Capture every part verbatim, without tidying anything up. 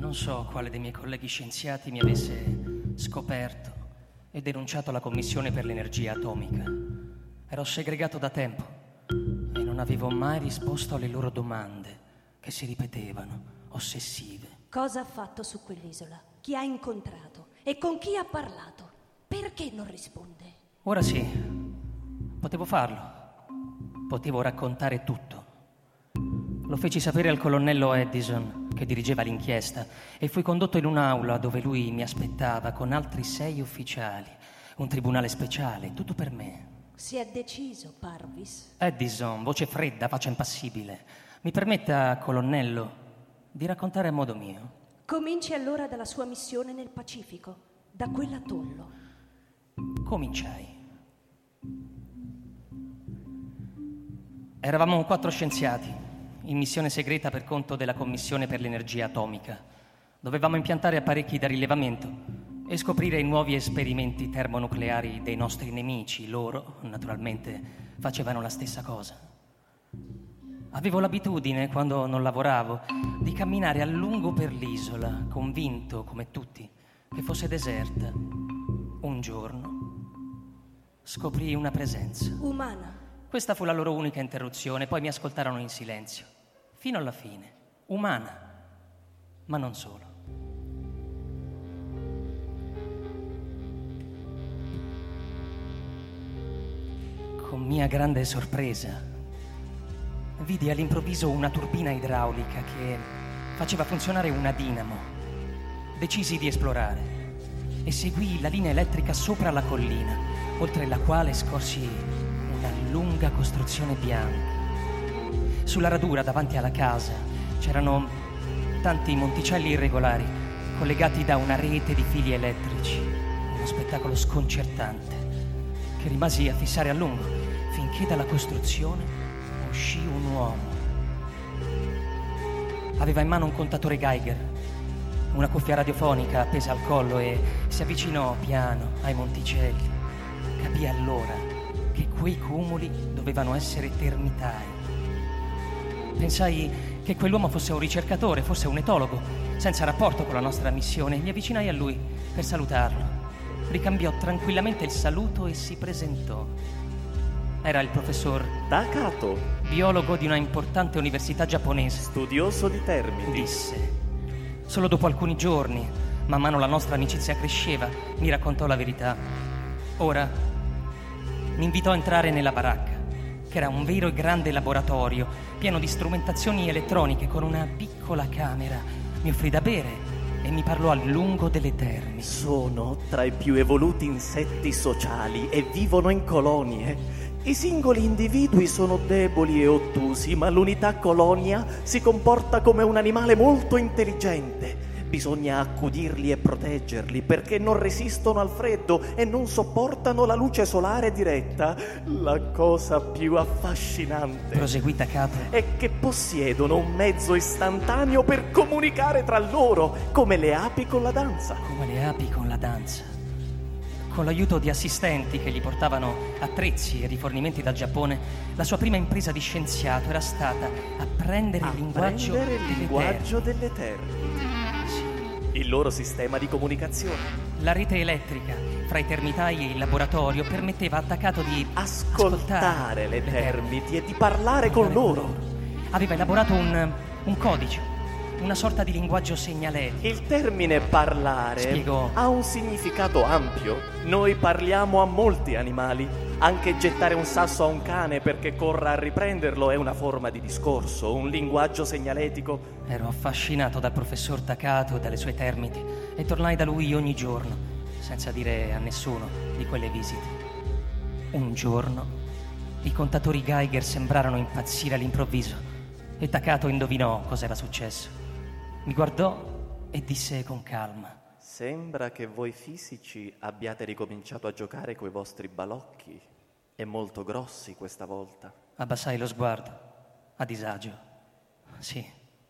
Non so quale dei miei colleghi scienziati mi avesse scoperto e denunciato alla Commissione per l'energia atomica. Ero segregato da tempo e non avevo mai risposto alle loro domande, che si ripetevano, ossessive. Cosa ha fatto su quell'isola? Chi ha incontrato? E con chi ha parlato? Perché non risponde? Ora sì, potevo farlo. Potevo raccontare tutto. Lo feci sapere al colonnello Edison, che dirigeva l'inchiesta, e fui condotto in un'aula dove lui mi aspettava con altri sei ufficiali. Un tribunale speciale, tutto per me. Si è deciso, Parvis? Edison, voce fredda, faccia impassibile. Mi permetta, colonnello, di raccontare a modo mio. Cominci allora dalla sua missione nel Pacifico, da quell'atollo. Cominciai. Eravamo quattro scienziati in missione segreta per conto della Commissione per l'energia atomica. Dovevamo impiantare apparecchi da rilevamento e scoprire i nuovi esperimenti termonucleari dei nostri nemici. Loro, naturalmente, facevano la stessa cosa. Avevo l'abitudine, quando non lavoravo, di camminare a lungo per l'isola, convinto, come tutti, che fosse deserta. Un giorno scoprii una presenza. Umana. Questa fu la loro unica interruzione, poi mi ascoltarono in silenzio, fino alla fine. Umana, ma non solo. Con mia grande sorpresa, vidi all'improvviso una turbina idraulica che faceva funzionare una dinamo. Decisi di esplorare e seguii la linea elettrica sopra la collina, oltre la quale scorsi una lunga costruzione bianca. Sulla radura davanti alla casa c'erano tanti monticelli irregolari collegati da una rete di fili elettrici. Uno spettacolo sconcertante che rimasi a fissare a lungo finché dalla costruzione uscì un uomo. Aveva in mano un contatore Geiger, una cuffia radiofonica appesa al collo e si avvicinò piano ai monticelli. Capì allora che quei cumuli dovevano essere termitai. Pensai che quell'uomo fosse un ricercatore, fosse un etologo, senza rapporto con la nostra missione. Mi avvicinai a lui per salutarlo. Ricambiò tranquillamente il saluto e si presentò. Era il professor Takato, biologo di una importante università giapponese. Studioso di termiti. Disse. Solo dopo alcuni giorni, man mano la nostra amicizia cresceva, mi raccontò la verità. Ora mi invitò a entrare nella baracca, che era un vero e grande laboratorio, pieno di strumentazioni elettroniche con una piccola camera. Mi offrì da bere e mi parlò a lungo delle termi. Sono tra i più evoluti insetti sociali e vivono in colonie. I singoli individui sono deboli e ottusi, ma l'unità colonia si comporta come un animale molto intelligente. Bisogna accudirli e proteggerli perché non resistono al freddo e non sopportano la luce solare diretta. La cosa più affascinante, proseguì Takato, è che possiedono un mezzo istantaneo per comunicare tra loro, come le api con la danza. Come le api con la danza. Con l'aiuto di assistenti che gli portavano attrezzi e rifornimenti dal Giappone, la sua prima impresa di scienziato era stata apprendere il linguaggio, Apprendere il delle linguaggio termi. delle termi. Il loro sistema di comunicazione. La rete elettrica fra i termitai e il laboratorio permetteva a Takato di Ascoltare, ascoltare le le termiti e di parlare con loro. Aveva elaborato un, un codice, una sorta di linguaggio segnaletico. Il termine parlare Spiegò. ha un significato ampio. Noi parliamo a molti animali. Anche gettare un sasso a un cane perché corra a riprenderlo è una forma di discorso, un linguaggio segnaletico. Ero affascinato dal professor Takato e dalle sue termiti e tornai da lui ogni giorno, senza dire a nessuno di quelle visite. Un giorno i contatori Geiger sembrarono impazzire all'improvviso e Takato indovinò cos'era successo. Mi guardò e disse con calma: Sembra che voi fisici abbiate ricominciato a giocare coi vostri balocchi e molto grossi questa volta. Abbassai lo sguardo, a disagio. Sì.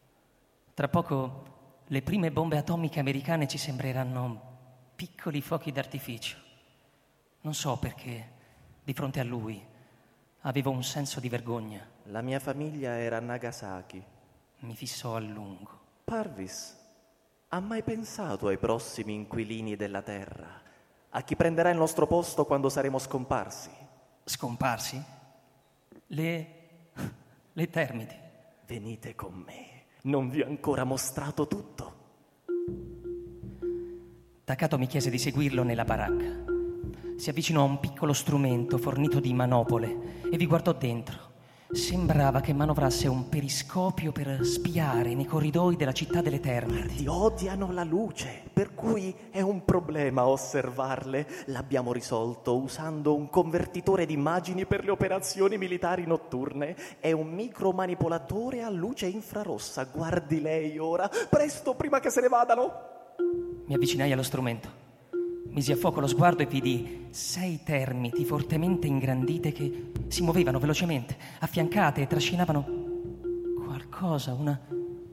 Tra poco le prime bombe atomiche americane ci sembreranno piccoli fuochi d'artificio. Non so perché, di fronte a lui, avevo un senso di vergogna. La mia famiglia era a Nagasaki. Mi fissò a lungo. Parvis, Ha mai pensato ai prossimi inquilini della Terra? A chi prenderà il nostro posto quando saremo scomparsi? Scomparsi? Le... le Termiti. Venite con me, non vi ho ancora mostrato tutto. Takato mi chiese di seguirlo nella baracca. Si avvicinò a un piccolo strumento fornito di manopole e vi guardò dentro. Sembrava che manovrasse un periscopio per spiare nei corridoi della città delle Termiti. Odiano la luce, per cui è un problema osservarle. L'abbiamo risolto usando un convertitore di immagini per le operazioni militari notturne. È un micromanipolatore a luce infrarossa. Guardi lei ora, presto, prima che se ne vadano. Mi avvicinai allo strumento. Misi a fuoco lo sguardo e vidi sei termiti fortemente ingrandite che si muovevano velocemente, affiancate e trascinavano qualcosa, una...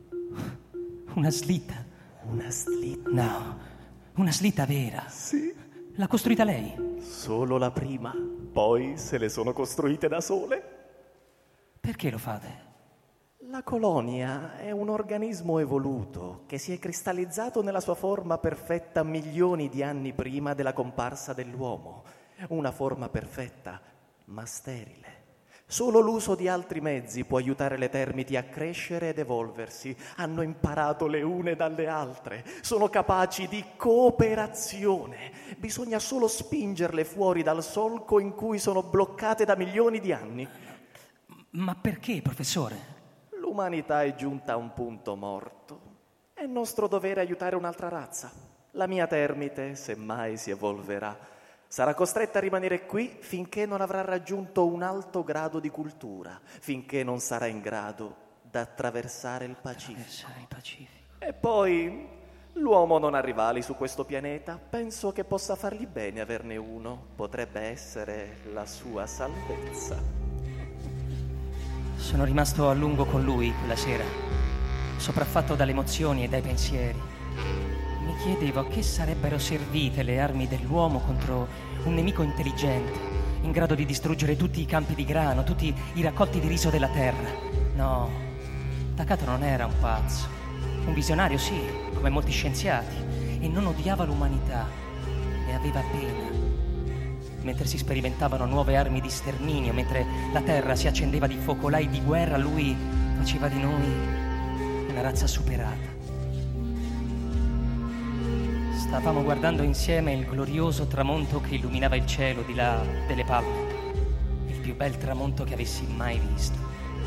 una slitta. Una slitta? No, una slitta vera. Sì. L'ha costruita lei? Solo la prima, poi se le sono costruite da sole. Perché lo fate? La colonia è un organismo evoluto che si è cristallizzato nella sua forma perfetta milioni di anni prima della comparsa dell'uomo. Una forma perfetta, ma sterile. Solo l'uso di altri mezzi può aiutare le termiti a crescere ed evolversi. Hanno imparato le une dalle altre. Sono capaci di cooperazione. Bisogna solo spingerle fuori dal solco in cui sono bloccate da milioni di anni. Ma perché, professore? L'umanità è giunta a un punto morto. È nostro dovere aiutare un'altra razza. La mia termite, se mai si evolverà, sarà costretta a rimanere qui finché non avrà raggiunto un alto grado di cultura, finché non sarà in grado di attraversare il Pacifico. Il Pacifico. E poi l'uomo non ha rivali su questo pianeta. Penso che possa fargli bene averne uno. Potrebbe essere la sua salvezza. Sono rimasto a lungo con lui quella sera, sopraffatto dalle emozioni e dai pensieri. Mi chiedevo a che sarebbero servite le armi dell'uomo contro un nemico intelligente, in grado di distruggere tutti i campi di grano, tutti i raccolti di riso della terra. No, Takato non era un pazzo. Un visionario sì, come molti scienziati, e non odiava l'umanità, ne aveva pena. Mentre si sperimentavano nuove armi di sterminio, mentre la terra si accendeva di focolai di guerra, lui faceva di noi una razza superata. Stavamo guardando insieme il glorioso tramonto che illuminava il cielo di là delle palme, il più bel tramonto che avessi mai visto.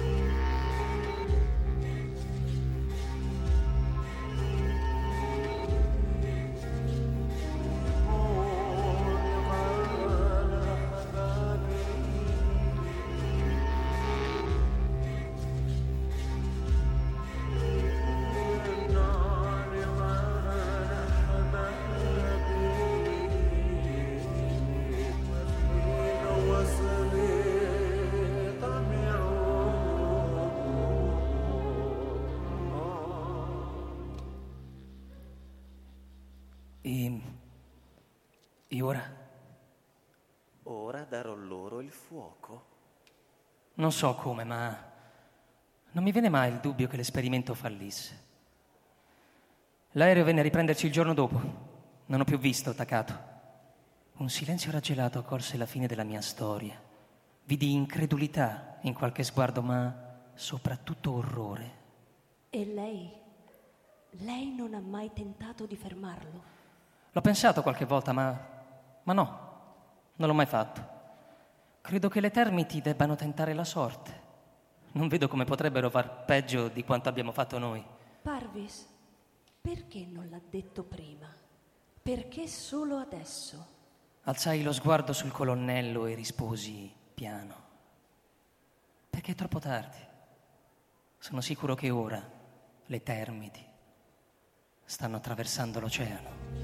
E... e ora? Ora darò loro il fuoco. Non so come, ma non mi viene mai il dubbio che l'esperimento fallisse. L'aereo venne a riprenderci il giorno dopo. Non ho più visto Takato. Un silenzio raggelato colse la fine della mia storia. Vidi incredulità in qualche sguardo, ma soprattutto orrore. E lei? Lei non ha mai tentato di fermarlo? L'ho pensato qualche volta, ma, ma no, non l'ho mai fatto. Credo che le termiti debbano tentare la sorte. Non vedo come potrebbero far peggio di quanto abbiamo fatto noi. Parvis, perché non l'ha detto prima? Perché solo adesso? Alzai lo sguardo sul colonnello e risposi piano. Perché è troppo tardi. Sono sicuro che ora le termiti stanno attraversando l'oceano.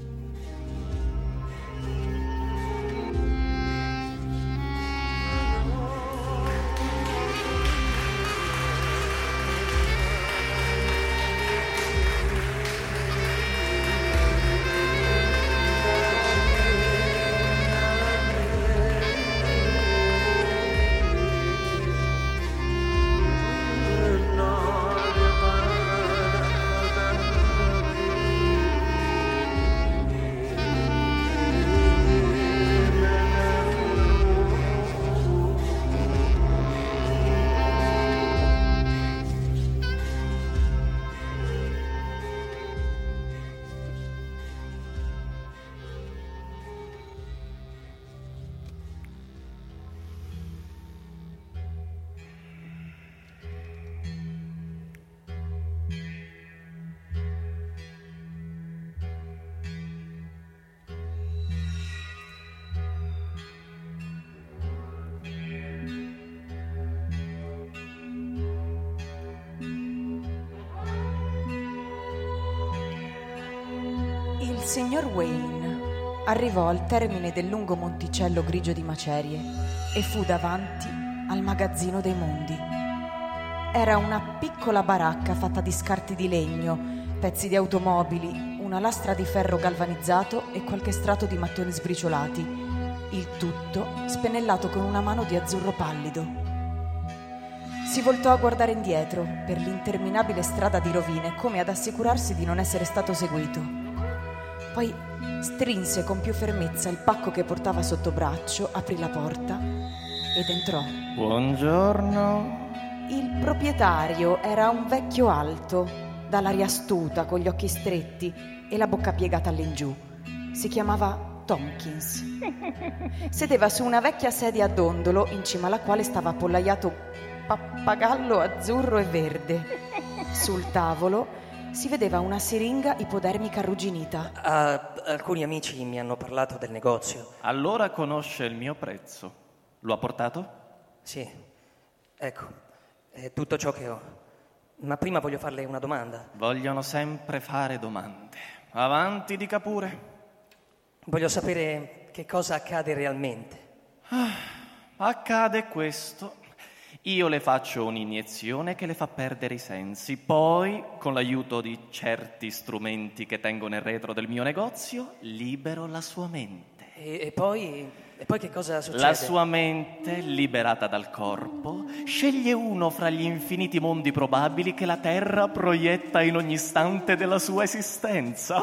signor Wayne arrivò al termine del lungo monticello grigio di macerie e fu davanti al magazzino dei mondi. Era una piccola baracca fatta di scarti di legno, pezzi di automobili, una lastra di ferro galvanizzato e qualche strato di mattoni sbriciolati, il tutto spennellato con una mano di azzurro pallido. Si voltò a guardare indietro per l'interminabile strada di rovine, come ad assicurarsi di non essere stato seguito. Poi strinse con più fermezza il pacco che portava sotto braccio, aprì la porta ed entrò. Buongiorno. Il proprietario era un vecchio alto, dall'aria astuta, con gli occhi stretti e la bocca piegata all'ingiù. Si chiamava Tompkins. Sedeva su una vecchia sedia a dondolo, in cima alla quale stava appollaiato pappagallo azzurro e verde. Sul tavolo si vedeva una siringa ipodermica arrugginita. Ah, alcuni amici mi hanno parlato del negozio. Allora conosce il mio prezzo. Lo ha portato? Sì, ecco, è tutto ciò che ho. Ma prima voglio farle una domanda. Vogliono sempre fare domande. Avanti, dica pure. Voglio sapere che cosa accade realmente. Ah, accade questo. Io le faccio un'iniezione che le fa perdere i sensi. Poi, con l'aiuto di certi strumenti che tengo nel retro del mio negozio, libero la sua mente. E, e poi... E poi che cosa succede? La sua mente, liberata dal corpo, sceglie uno fra gli infiniti mondi probabili che la Terra proietta in ogni istante della sua esistenza.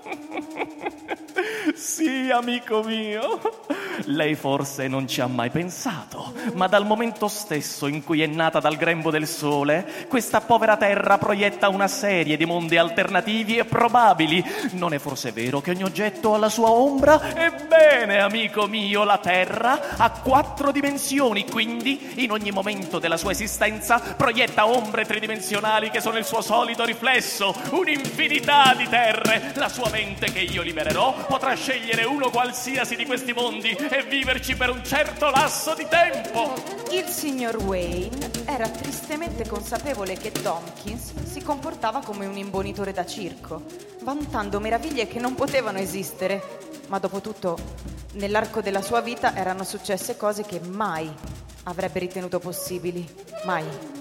Sì, amico mio, lei forse non ci ha mai pensato, ma dal momento stesso in cui è nata dal grembo del sole, questa povera Terra proietta una serie di mondi alternativi e probabili. Non è forse vero che ogni oggetto ha la sua ombra? Ebbene, amico mio, la Terra ha quattro dimensioni, quindi in ogni momento della sua esistenza proietta ombre tridimensionali che sono il suo solito riflesso, un'infinità di terre. La sua mente, che io libererò, potrà scegliere uno qualsiasi di questi mondi e viverci per un certo lasso di tempo. Il signor Wayne era tristemente consapevole che Tompkins si comportava come un imbonitore da circo, vantando meraviglie che non potevano esistere. Ma dopo tutto, nell'arco della sua vita erano successe cose che mai avrebbe ritenuto possibili. Mai.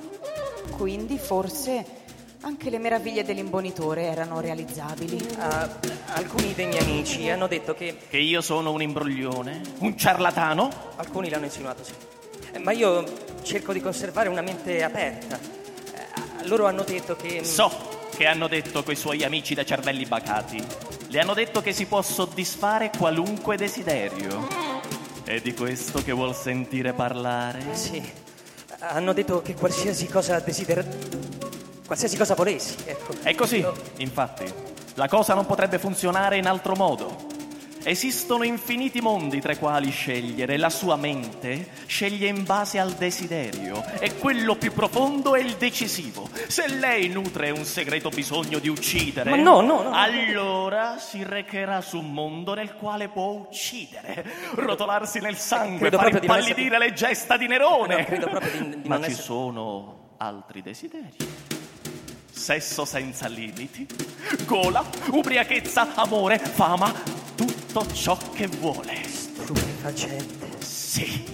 Quindi forse anche le meraviglie dell'imbonitore erano realizzabili. Uh, alcuni dei miei amici hanno detto che... Che io sono un imbroglione? Un ciarlatano? Alcuni l'hanno insinuato, sì. Eh, ma io cerco di conservare una mente aperta. Eh, loro hanno detto che... So che hanno detto quei suoi amici da cervelli bacati. Le hanno detto che si può soddisfare qualunque desiderio. È di questo che vuol sentire parlare? Sì. Hanno detto che qualsiasi cosa desidera... Qualsiasi cosa volessi, ecco. È così, infatti. La cosa non potrebbe funzionare in altro modo. Esistono infiniti mondi tra i quali scegliere. La sua mente sceglie in base al desiderio e quello più profondo è il decisivo. Se lei nutre un segreto bisogno di uccidere, ma no, no, no, allora si recherà su un mondo nel quale può uccidere, rotolarsi nel sangue, credo far impallidire essere... le gesta di Nerone. No, credo proprio di, di ma non ci essere... sono altri desideri. Sesso senza limiti, gola, ubriachezza, amore, fama, tutto ciò che vuole. Stupefacente. Sì.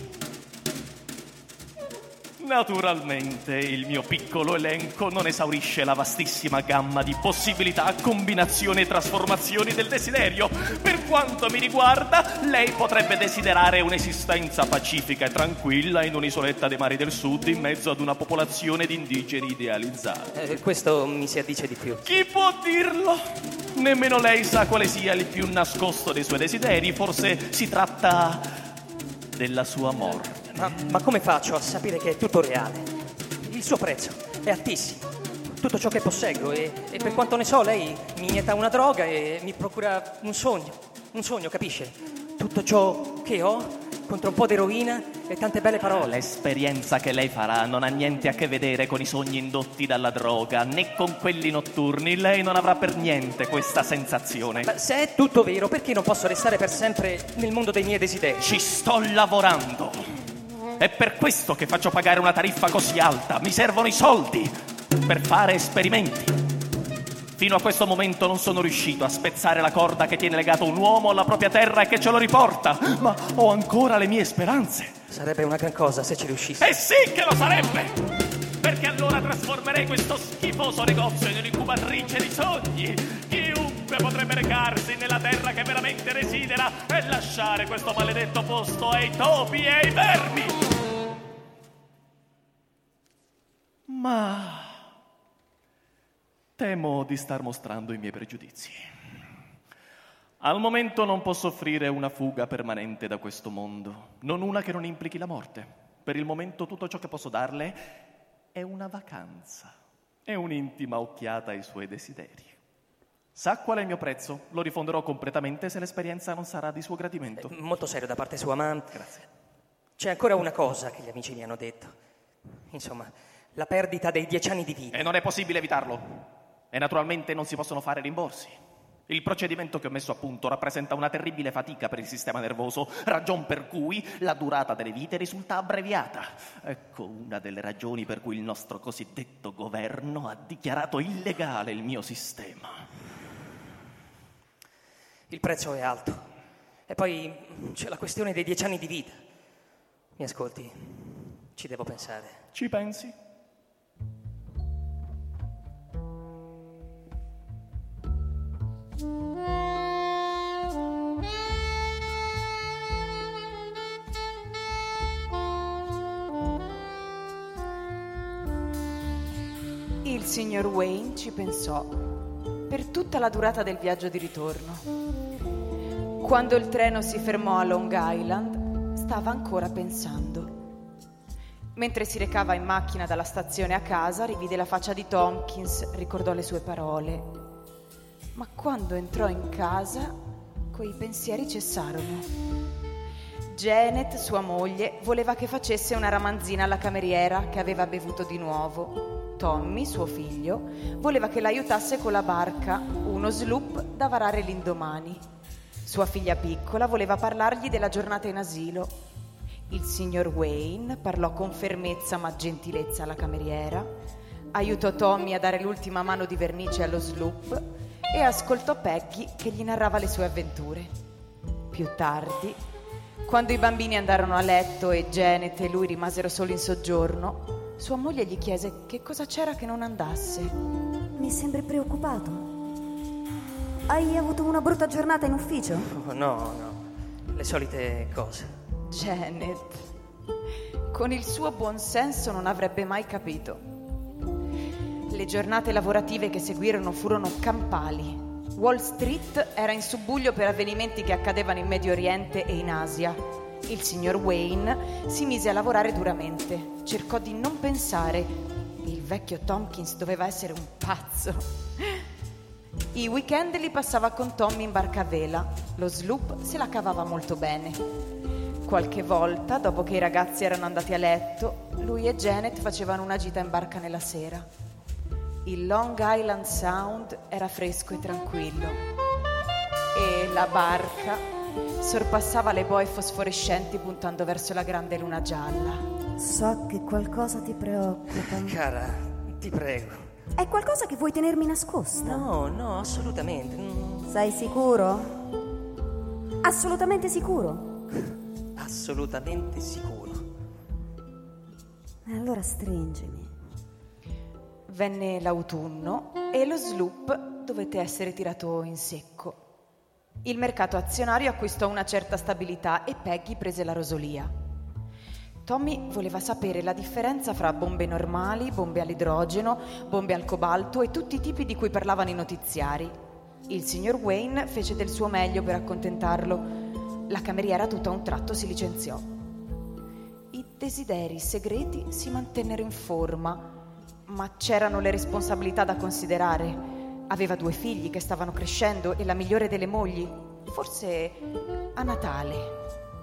Naturalmente il mio piccolo elenco non esaurisce la vastissima gamma di possibilità, combinazioni e trasformazioni del desiderio. Per quanto mi riguarda, lei potrebbe desiderare un'esistenza pacifica e tranquilla in un'isoletta dei mari del sud in mezzo ad una popolazione di indigeni idealizzati. Eh, questo mi si addice di più. Chi può dirlo? Nemmeno lei sa quale sia il più nascosto dei suoi desideri. Forse si tratta della sua morte. Ma, ma come faccio a sapere che è tutto reale? Il suo prezzo è altissimo. Tutto ciò che posseggo e, e per quanto ne so lei mi inietta una droga e mi procura un sogno. Un sogno, capisce? Tutto ciò che ho contro un po' di eroina e tante belle parole. L'esperienza che lei farà non ha niente a che vedere con i sogni indotti dalla droga, né con quelli notturni. Lei non avrà per niente questa sensazione. Ma se è tutto vero, perché non posso restare per sempre nel mondo dei miei desideri? Ci sto lavorando. È per questo che faccio pagare una tariffa così alta. Mi servono i soldi per fare esperimenti. Fino a questo momento non sono riuscito a spezzare la corda che tiene legato un uomo alla propria terra e che ce lo riporta, ma ho ancora le mie speranze. Sarebbe una gran cosa se ci riuscissi. Eh sì che lo sarebbe! Perché allora trasformerei questo schifoso negozio in un'incubatrice di sogni. Chiunque potrebbe recarsi nella terra che veramente desidera e lasciare questo maledetto posto ai topi e ai vermi. Ma temo di star mostrando i miei pregiudizi. Al momento non posso offrire una fuga permanente da questo mondo, non una che non implichi la morte. Per il momento tutto ciò che posso darle è una vacanza e un'intima occhiata ai suoi desideri. Sa qual è il mio prezzo? Lo rifonderò completamente se l'esperienza non sarà di suo gradimento. Eh, molto serio da parte sua, ma Grazie. c'è ancora una cosa che gli amici mi hanno detto. Insomma, la perdita dei dieci anni di vita. E non è possibile evitarlo. E naturalmente non si possono fare rimborsi. Il procedimento che ho messo a punto rappresenta una terribile fatica per il sistema nervoso, ragion per cui la durata delle vite risulta abbreviata. Ecco una delle ragioni per cui il nostro cosiddetto governo ha dichiarato illegale il mio sistema. Il prezzo è alto. E poi c'è la questione dei dieci anni di vita. Mi ascolti? Ci devo pensare. Ci pensi? Il signor Wayne ci pensò per tutta la durata del viaggio di ritorno. Quando il treno si fermò a Long Island, stava ancora pensando. Mentre si recava in macchina dalla stazione a casa, rivide la faccia di Tompkins, ricordò le sue parole. Ma quando entrò in casa, quei pensieri cessarono. Janet, sua moglie, voleva che facesse una ramanzina alla cameriera che aveva bevuto di nuovo. Tommy, suo figlio, voleva che l'aiutasse con la barca, uno sloop da varare l'indomani. Sua figlia piccola voleva parlargli della giornata in asilo. Il signor Wayne parlò con fermezza ma gentilezza alla cameriera, aiutò Tommy a dare l'ultima mano di vernice allo sloop e ascoltò Peggy che gli narrava le sue avventure. Più tardi, quando i bambini andarono a letto e Janet e lui rimasero soli in soggiorno, sua moglie gli chiese che cosa c'era che non andasse. Mi sembri preoccupato. Hai avuto una brutta giornata in ufficio? Oh, no, no. Le solite cose. Janet, con il suo buon senso non avrebbe mai capito. Le giornate lavorative che seguirono furono campali. Wall Street era in subbuglio per avvenimenti che accadevano in Medio Oriente e in Asia. Il signor Wayne si mise a lavorare duramente. Cercò di non pensare. Il vecchio Tompkins doveva essere un pazzo. I weekend li passava con Tommy in barca a vela. Lo sloop se la cavava molto bene. Qualche volta, dopo che i ragazzi erano andati a letto, lui e Janet facevano una gita in barca nella sera. Il Long Island Sound era fresco e tranquillo e la barca sorpassava le boe fosforescenti puntando verso la grande luna gialla. So che qualcosa ti preoccupa. Cara, ti prego. È qualcosa che vuoi tenermi nascosta? No, no, assolutamente. Mm, Sei sicuro? Assolutamente sicuro? Assolutamente sicuro. E allora stringimi. Venne l'autunno e lo sloop dovette essere tirato in secco. Il mercato azionario acquistò una certa stabilità e Peggy prese la rosolia. Tommy voleva sapere la differenza fra bombe normali, bombe all'idrogeno, bombe al cobalto e tutti i tipi di cui parlavano i notiziari. Il signor Wayne fece del suo meglio per accontentarlo. La cameriera tutto a un tratto si licenziò. I desideri segreti si mantennero in forma, ma c'erano le responsabilità da considerare. Aveva due figli che stavano crescendo e la migliore delle mogli, forse a Natale.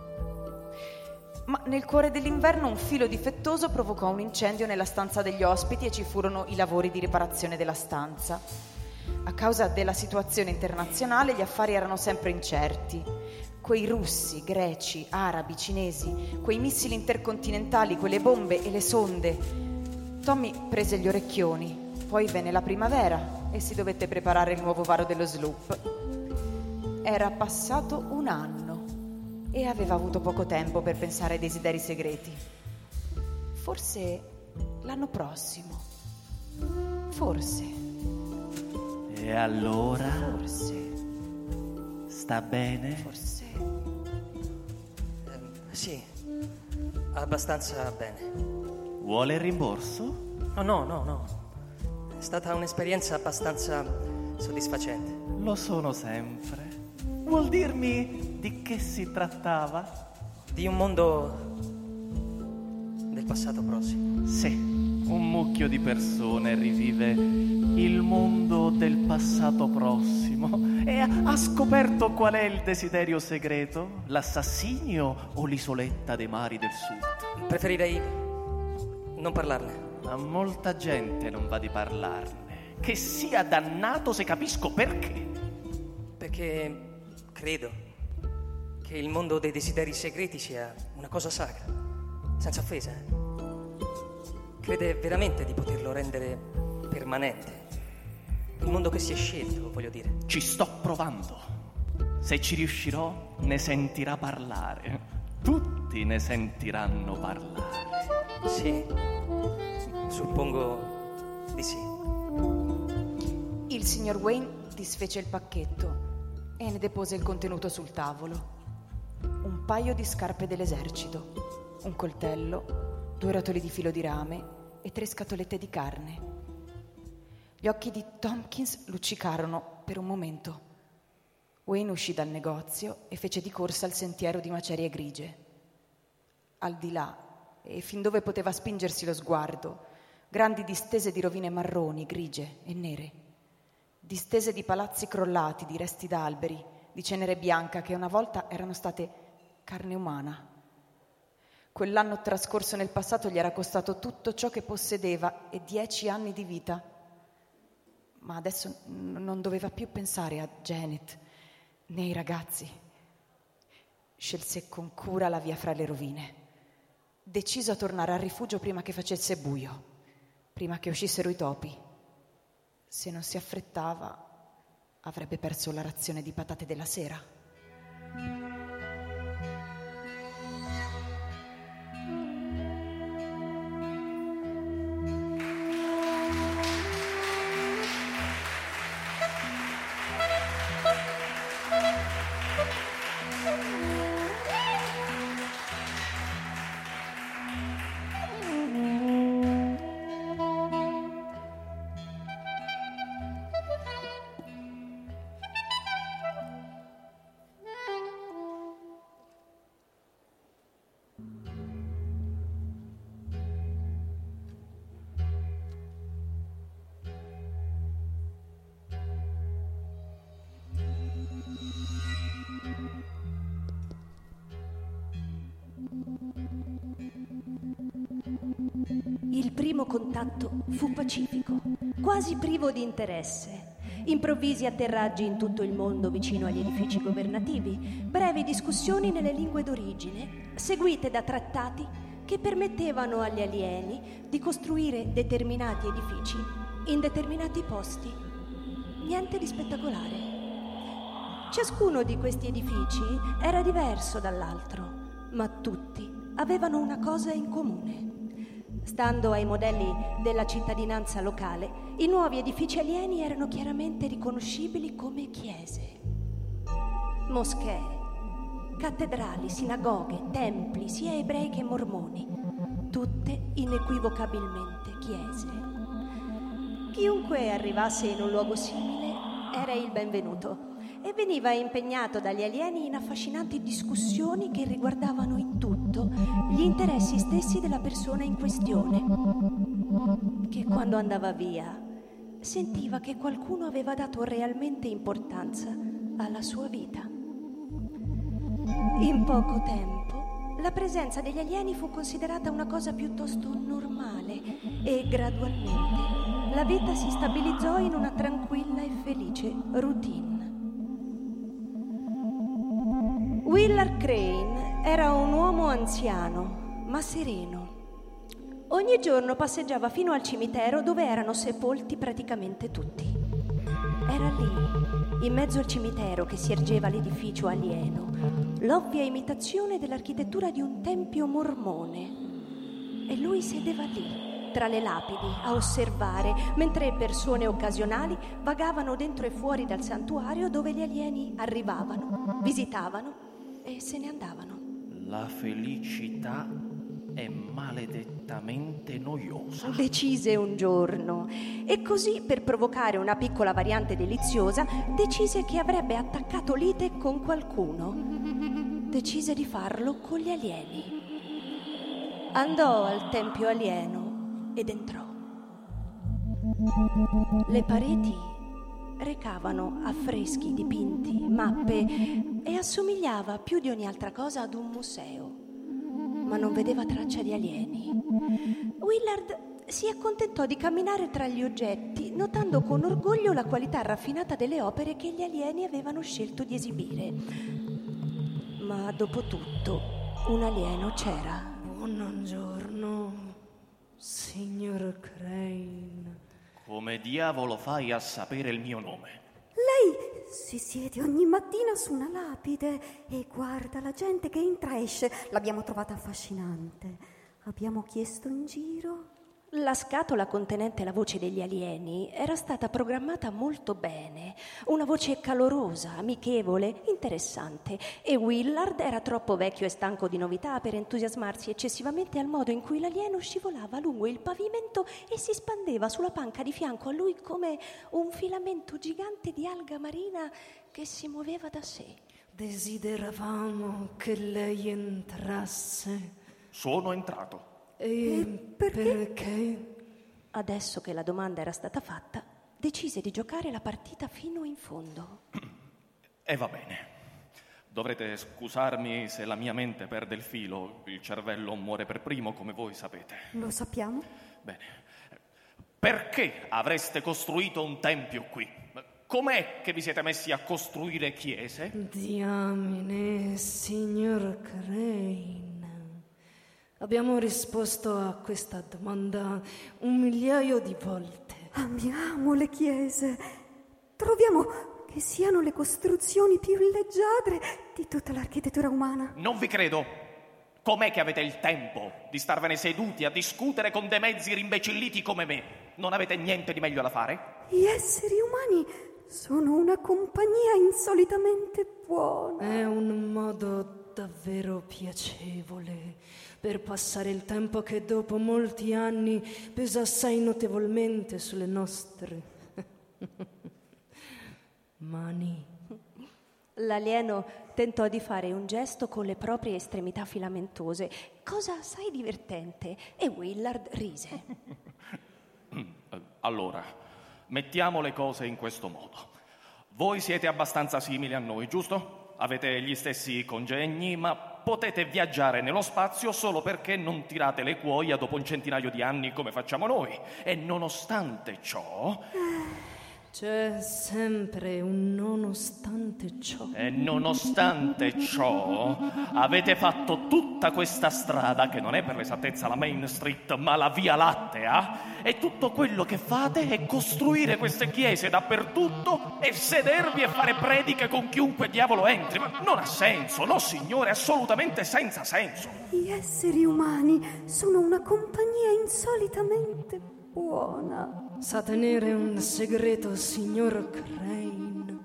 Ma nel cuore dell'inverno un filo difettoso provocò un incendio nella stanza degli ospiti e ci furono i lavori di riparazione della stanza. A causa della situazione internazionale gli affari erano sempre incerti. Quei russi, greci, arabi, cinesi, quei missili intercontinentali, quelle bombe e le sonde. Tommy prese gli orecchioni. Poi venne la primavera e si dovette preparare il nuovo varo dello sloop. Era passato un anno e aveva avuto poco tempo per pensare ai desideri segreti. Forse l'anno prossimo. Forse. E allora? Forse. Sta bene? Forse. Eh, sì, abbastanza bene. Vuole il rimborso? No, no, no, no. È stata un'esperienza abbastanza soddisfacente. Lo sono sempre. Vuol dirmi di che si trattava? Di un mondo del passato prossimo. Sì, un mucchio di persone rivive il mondo del passato prossimo e ha, ha scoperto qual è il desiderio segreto? L'assassinio o l'isoletta dei mari del sud? Preferirei non parlarne. A molta gente non va di parlarne. Che sia dannato se capisco perché. Perché credo che il mondo dei desideri segreti sia una cosa sacra, senza offesa. Crede veramente di poterlo rendere permanente. Il mondo che si è scelto, voglio dire. Ci sto provando. Se ci riuscirò, ne sentirà parlare. Tutti ne sentiranno parlare. Sì, suppongo di sì. Il signor Wayne disfece il pacchetto e ne depose il contenuto sul tavolo. Un paio di scarpe dell'esercito, un coltello, due rotoli di filo di rame e tre scatolette di carne. Gli occhi di Tompkins luccicarono per un momento. Wayne uscì dal negozio e fece di corsa al sentiero di macerie grigie. Al di là, e fin dove poteva spingersi lo sguardo, grandi distese di rovine marroni, grigie e nere. Distese di palazzi crollati, di resti d'alberi, di cenere bianca che una volta erano state carne umana. Quell'anno trascorso nel passato gli era costato tutto ciò che possedeva e dieci anni di vita. Ma adesso n- non doveva più pensare a Janet né ai ragazzi. Scelse con cura la via fra le rovine. Deciso a tornare al rifugio prima che facesse buio, prima che uscissero i topi. Se non si affrettava, avrebbe perso la razione di patate della sera. Il primo contatto fu pacifico, quasi privo di interesse. Improvvisi atterraggi in tutto il mondo vicino agli edifici governativi, brevi discussioni nelle lingue d'origine, seguite da trattati che permettevano agli alieni di costruire determinati edifici in determinati posti. Niente di spettacolare. Ciascuno di questi edifici era diverso dall'altro, ma tutti avevano una cosa in comune. Stando ai modelli della cittadinanza locale, i nuovi edifici alieni erano chiaramente riconoscibili come chiese. Moschee, cattedrali, sinagoghe, templi, sia ebrei che mormoni, tutte inequivocabilmente chiese. Chiunque arrivasse in un luogo simile era il benvenuto e veniva impegnato dagli alieni in affascinanti discussioni che riguardavano in tutto gli interessi stessi della persona in questione, che quando andava via sentiva che qualcuno aveva dato realmente importanza alla sua vita. In poco tempo la presenza degli alieni fu considerata una cosa piuttosto normale e gradualmente la vita si stabilizzò in una tranquilla e felice routine. Willard Crane era un uomo anziano, ma sereno. Ogni giorno passeggiava fino al cimitero dove erano sepolti praticamente tutti. Era lì, in mezzo al cimitero, che si ergeva l'edificio alieno, l'ovvia imitazione dell'architettura di un tempio mormone. E lui sedeva lì, tra le lapidi, a osservare, mentre persone occasionali vagavano dentro e fuori dal santuario dove gli alieni arrivavano, visitavano e se ne andavano. La felicità è maledettamente noiosa, decise un giorno, e così, per provocare una piccola variante deliziosa, decise che avrebbe attaccato lite con qualcuno. Decise di farlo con gli alieni. Andò al tempio alieno ed entrò. Le pareti recavano affreschi, dipinti, mappe e assomigliava più di ogni altra cosa ad un museo. Ma non vedeva traccia di alieni. Willard si accontentò di camminare tra gli oggetti, notando con orgoglio la qualità raffinata delle opere che gli alieni avevano scelto di esibire. Ma dopo tutto, un alieno c'era. Buongiorno, signor Crane. Come diavolo fai a sapere il mio nome? Lei si siede ogni mattina su una lapide e guarda la gente che entra e esce. L'abbiamo trovata affascinante. Abbiamo chiesto in giro. La scatola contenente la voce degli alieni era stata programmata molto bene, una voce calorosa, amichevole, interessante, e Willard era troppo vecchio e stanco di novità per entusiasmarsi eccessivamente al modo in cui l'alieno scivolava lungo il pavimento e si spandeva sulla panca di fianco a lui come un filamento gigante di alga marina che si muoveva da sé. Desideravamo che lei entrasse. Sono entrato. E, e perché? perché? Adesso che la domanda era stata fatta, decise di giocare la partita fino in fondo. E va bene. Dovrete scusarmi se la mia mente perde il filo. Il cervello muore per primo, come voi sapete. Lo sappiamo. Bene. Perché avreste costruito un tempio qui? Com'è che vi siete messi a costruire chiese? Diamine, signor Crane. Abbiamo risposto a questa domanda un migliaio di volte. Amiamo le chiese. Troviamo che siano le costruzioni più leggiadre di tutta l'architettura umana. Non vi credo. Com'è che avete il tempo di starvene seduti a discutere con dei mezzi rimbecilliti come me? Non avete niente di meglio da fare? Gli esseri umani sono una compagnia insolitamente buona. È un modo davvero piacevole per passare il tempo che dopo molti anni pesa assai notevolmente sulle nostre mani. L'alieno tentò di fare un gesto con le proprie estremità filamentose, cosa assai divertente, e Willard rise. Allora, mettiamo le cose in questo modo. Voi siete abbastanza simili a noi, giusto? Avete gli stessi congegni, ma potete viaggiare nello spazio solo perché non tirate le cuoia dopo un centinaio di anni come facciamo noi. E nonostante ciò... C'è sempre un nonostante ciò. E nonostante ciò, avete fatto tutta questa strada, che non è per l'esattezza la Main Street, ma la Via Lattea, e tutto quello che fate è costruire queste chiese dappertutto e sedervi e fare prediche con chiunque diavolo entri. Ma non ha senso, no signore, assolutamente senza senso. Gli esseri umani sono una compagnia insolitamente buona. Sa tenere un segreto, signor Crane?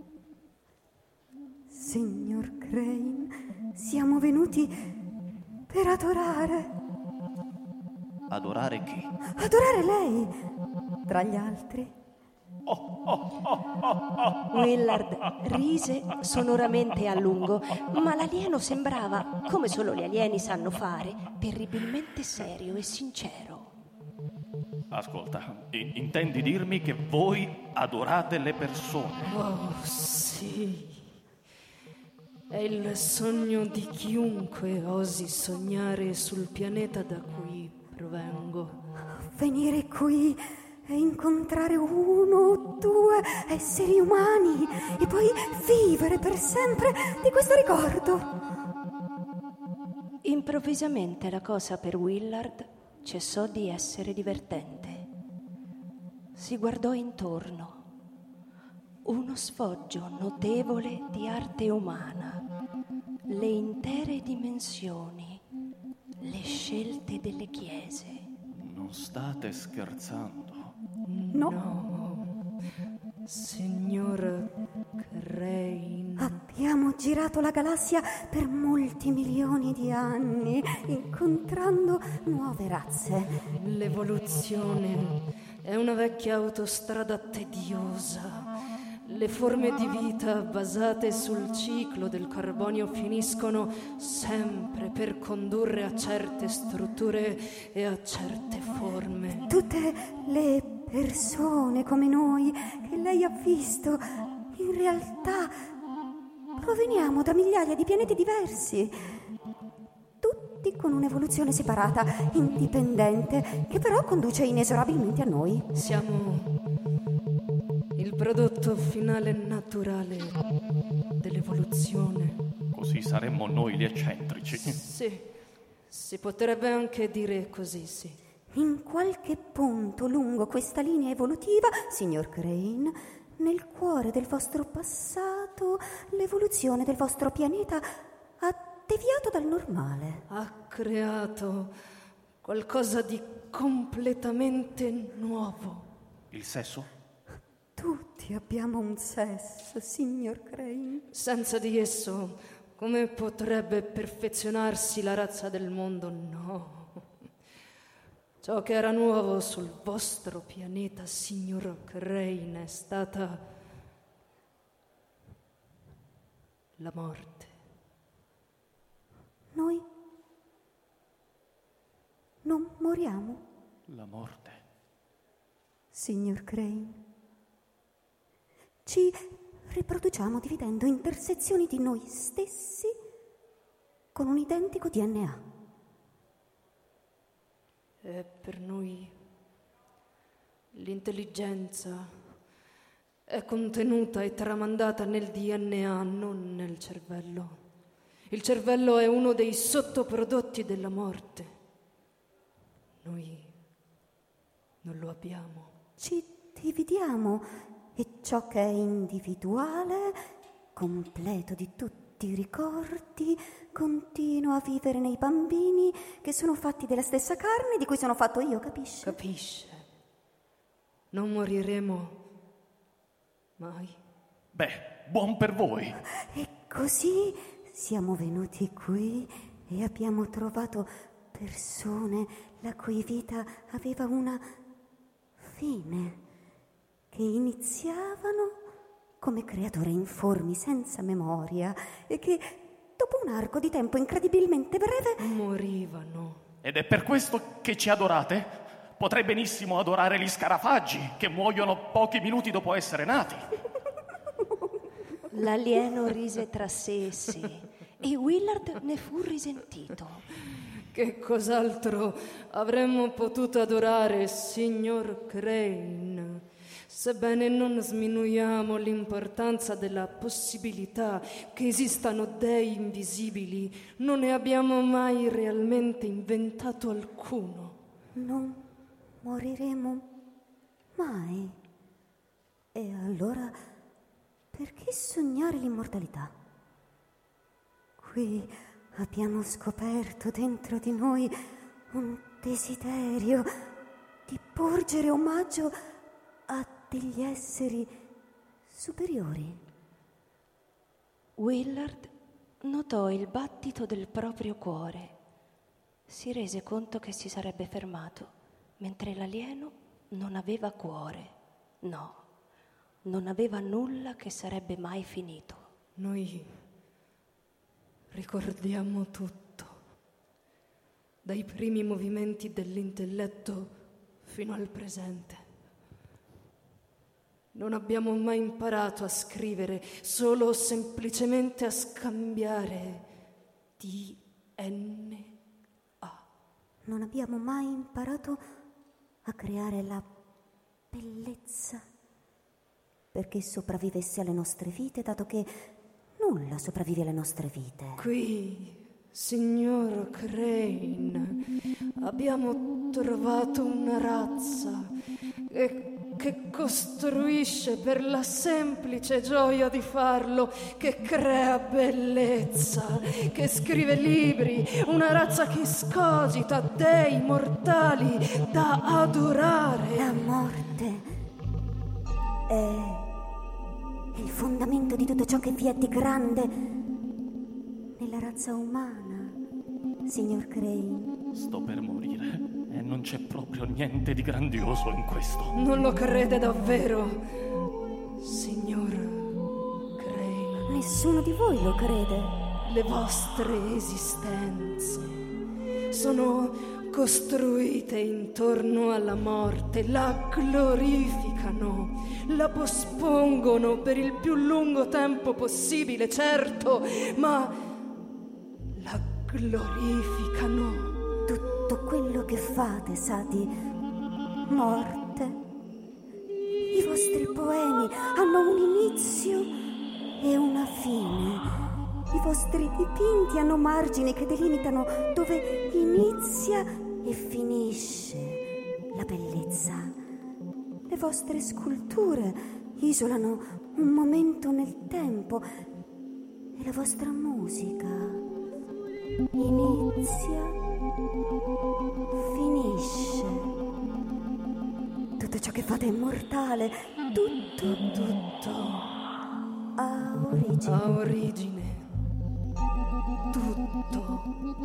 Signor Crane, siamo venuti per adorare. Adorare chi? Adorare lei, tra gli altri. Oh, oh, oh, oh, oh. Willard rise sonoramente a lungo, ma l'alieno sembrava, come solo gli alieni sanno fare, terribilmente serio e sincero. Ascolta, i- intendi dirmi che voi adorate le persone? Oh, sì. È il sogno di chiunque osi sognare sul pianeta da cui provengo. Venire qui e incontrare uno o due esseri umani e poi vivere per sempre di questo ricordo. Improvvisamente la cosa per Willard cessò di essere divertente. Si guardò intorno. Uno sfoggio notevole di arte umana, le intere dimensioni, le scelte delle chiese. Non state scherzando? No. No, signor Crane. Abbiamo girato la galassia per molti milioni di anni, incontrando nuove razze. L'evoluzione è una vecchia autostrada tediosa. Le forme di vita basate sul ciclo del carbonio finiscono sempre per condurre a certe strutture e a certe forme. Tutte le persone come noi che lei ha visto, in realtà proveniamo da migliaia di pianeti diversi, tutti con un'evoluzione separata, indipendente, che però conduce inesorabilmente a noi. Siamo il prodotto finale naturale dell'evoluzione. Così saremmo noi gli eccentrici. Sì, si potrebbe anche dire così, sì. In qualche punto lungo questa linea evolutiva, signor Crane, nel cuore del vostro passato, l'evoluzione del vostro pianeta ha deviato dal normale. Ha creato qualcosa di completamente nuovo. Il sesso? Tutti abbiamo un sesso, signor Crane. Senza di esso, come potrebbe perfezionarsi la razza del mondo? No. Ciò che era nuovo sul vostro pianeta, signor Crane, è stata la morte. Noi non moriamo, La morte. signor Crane. Ci riproduciamo dividendo intersezioni di noi stessi con un identico D N A. E per noi l'intelligenza è contenuta e tramandata nel D N A, non nel cervello. Il cervello è uno dei sottoprodotti della morte. Noi non lo abbiamo. Ci dividiamo e ciò che è individuale, completo di tutti i ricordi, continua a vivere nei bambini che sono fatti della stessa carne di cui sono fatto io, capisce? Capisce? Non moriremo mai. Beh, buon per voi. E così siamo venuti qui e abbiamo trovato persone la cui vita aveva una fine, che iniziavano come creature informi senza memoria e che dopo un arco di tempo incredibilmente breve Morivano. Ed è per questo che ci adorate? Potrei benissimo adorare gli scarafaggi, che muoiono pochi minuti dopo essere nati. L'alieno rise tra sé e sé e Willard ne fu risentito. Che cos'altro avremmo potuto adorare, signor Crane? Sebbene non sminuiamo l'importanza della possibilità che esistano dei invisibili, non ne abbiamo mai realmente inventato alcuno. non moriremo mai. E allora perché sognare l'immortalità? Qui abbiamo scoperto dentro di noi un desiderio di porgere omaggio a degli esseri superiori. Willard notò il battito del proprio cuore. Si rese conto che si sarebbe fermato, mentre l'alieno non aveva cuore. No, non aveva nulla che sarebbe mai finito. Noi ricordiamo tutto, dai primi movimenti dell'intelletto fino al presente. Non abbiamo mai imparato a scrivere, solo semplicemente a scambiare D N A. Non abbiamo mai imparato a creare la bellezza perché sopravvivesse alle nostre vite, dato che nulla sopravvive alle nostre vite. Qui, signor Crane, abbiamo trovato una razza che, che costruisce per la semplice gioia di farlo, che crea bellezza, che scrive libri, una razza che scogita dei mortali da adorare. La morte è il fondamento di tutto ciò che vi è di grande nella razza umana, signor Crane. Sto per morire e non c'è proprio niente di grandioso in questo. Non lo crede davvero, signor Crane? Nessuno di voi lo crede. Le vostre esistenze sono costruite intorno alla morte, la glorificano, la pospongono per il più lungo tempo possibile, certo, ma la glorificano. Tutto quello che fate sa di morte. I vostri poemi hanno un inizio e una fine. I vostri dipinti hanno margini che delimitano dove inizia e finisce la bellezza. Le vostre sculture isolano un momento nel tempo e la vostra musica inizia, finisce. Tutto ciò che fate è immortale, tutto, tutto ha origine. Ha origine. Tutto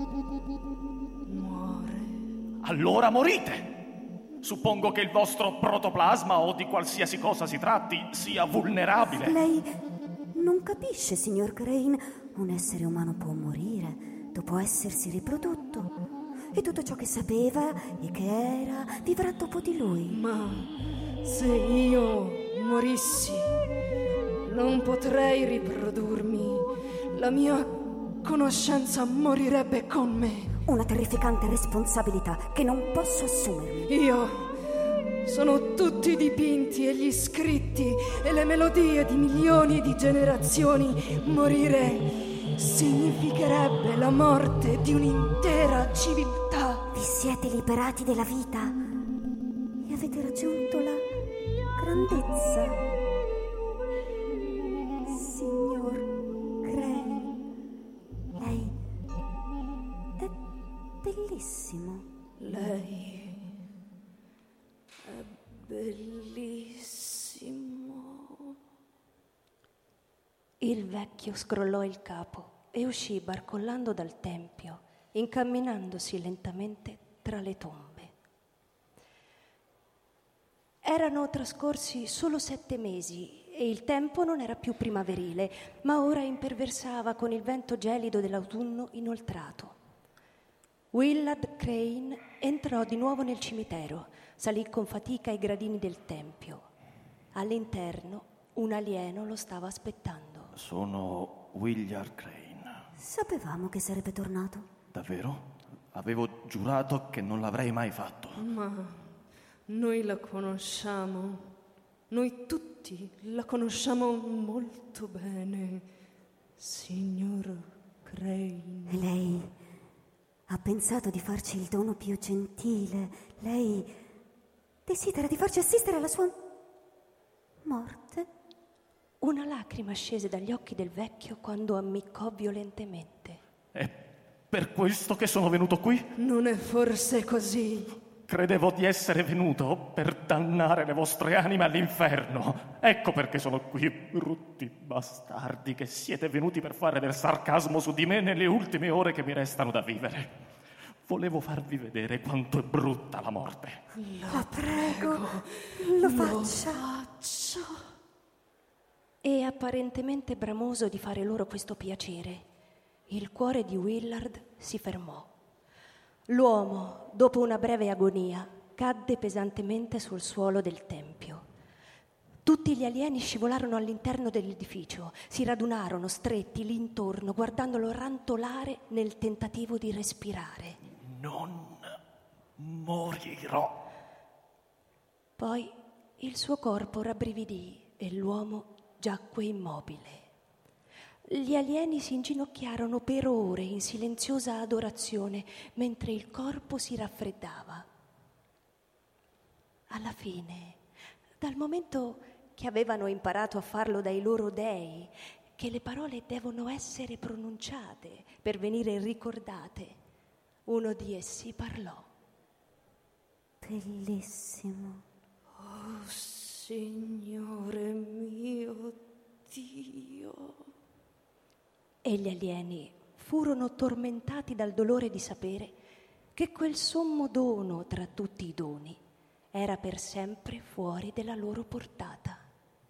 muore. Allora morite! Suppongo che il vostro protoplasma o di qualsiasi cosa si tratti sia vulnerabile. Lei non capisce, signor Crane. Un essere umano può morire dopo essersi riprodotto. E tutto ciò che sapeva e che era vivrà dopo di lui. Ma se io morissi, non potrei riprodurmi. La mia conoscenza morirebbe con me. Una terrificante responsabilità che non posso assumermi. Io sono tutti i dipinti e gli scritti e le melodie di milioni di generazioni. Morire significherebbe la morte di un'intera civiltà. Vi siete liberati della vita e avete raggiunto la grandezza, signor Crane. Lei è bellissimo. Lei è bellissimo. Il vecchio scrollò il capo e uscì barcollando dal tempio, incamminandosi lentamente tra le tombe. Erano trascorsi solo sette mesi e il tempo non era più primaverile, ma ora imperversava con il vento gelido dell'autunno inoltrato. Willard Crane entrò di nuovo nel cimitero, salì con fatica i gradini del tempio. All'interno un alieno lo stava aspettando. Sono Willard Crane. Sapevamo che sarebbe tornato. Davvero? Avevo giurato che non l'avrei mai fatto. Ma noi la conosciamo. Noi tutti la conosciamo molto bene, signor Crane. E lei ha pensato di farci il dono più gentile. Lei desidera di farci assistere alla sua morte. Una lacrima scese dagli occhi del vecchio quando ammiccò violentemente. È per questo che sono venuto qui? Non è forse così? Credevo di essere venuto per dannare le vostre anime all'inferno. Ecco perché sono qui, brutti bastardi, che siete venuti per fare del sarcasmo su di me nelle ultime ore che mi restano da vivere. Volevo farvi vedere quanto è brutta la morte. La prego, lo faccia. Faccia. E apparentemente bramoso di fare loro questo piacere, il cuore di Willard si fermò. L'uomo, dopo una breve agonia, cadde pesantemente sul suolo del tempio. Tutti gli alieni scivolarono all'interno dell'edificio, si radunarono stretti lì intorno, guardandolo rantolare nel tentativo di respirare. Non morirò. Poi il suo corpo rabbrividì e l'uomo giacque immobile. Gli alieni si inginocchiarono per ore in silenziosa adorazione mentre il corpo si raffreddava. alla fine, dal momento che avevano imparato a farlo dai loro dei, che le parole devono essere pronunciate per venire ricordate, uno di essi parlò. Bellissimo. Oh, Signore mio Dio. E gli alieni furono tormentati dal dolore di sapere che quel sommo dono tra tutti i doni era per sempre fuori della loro portata.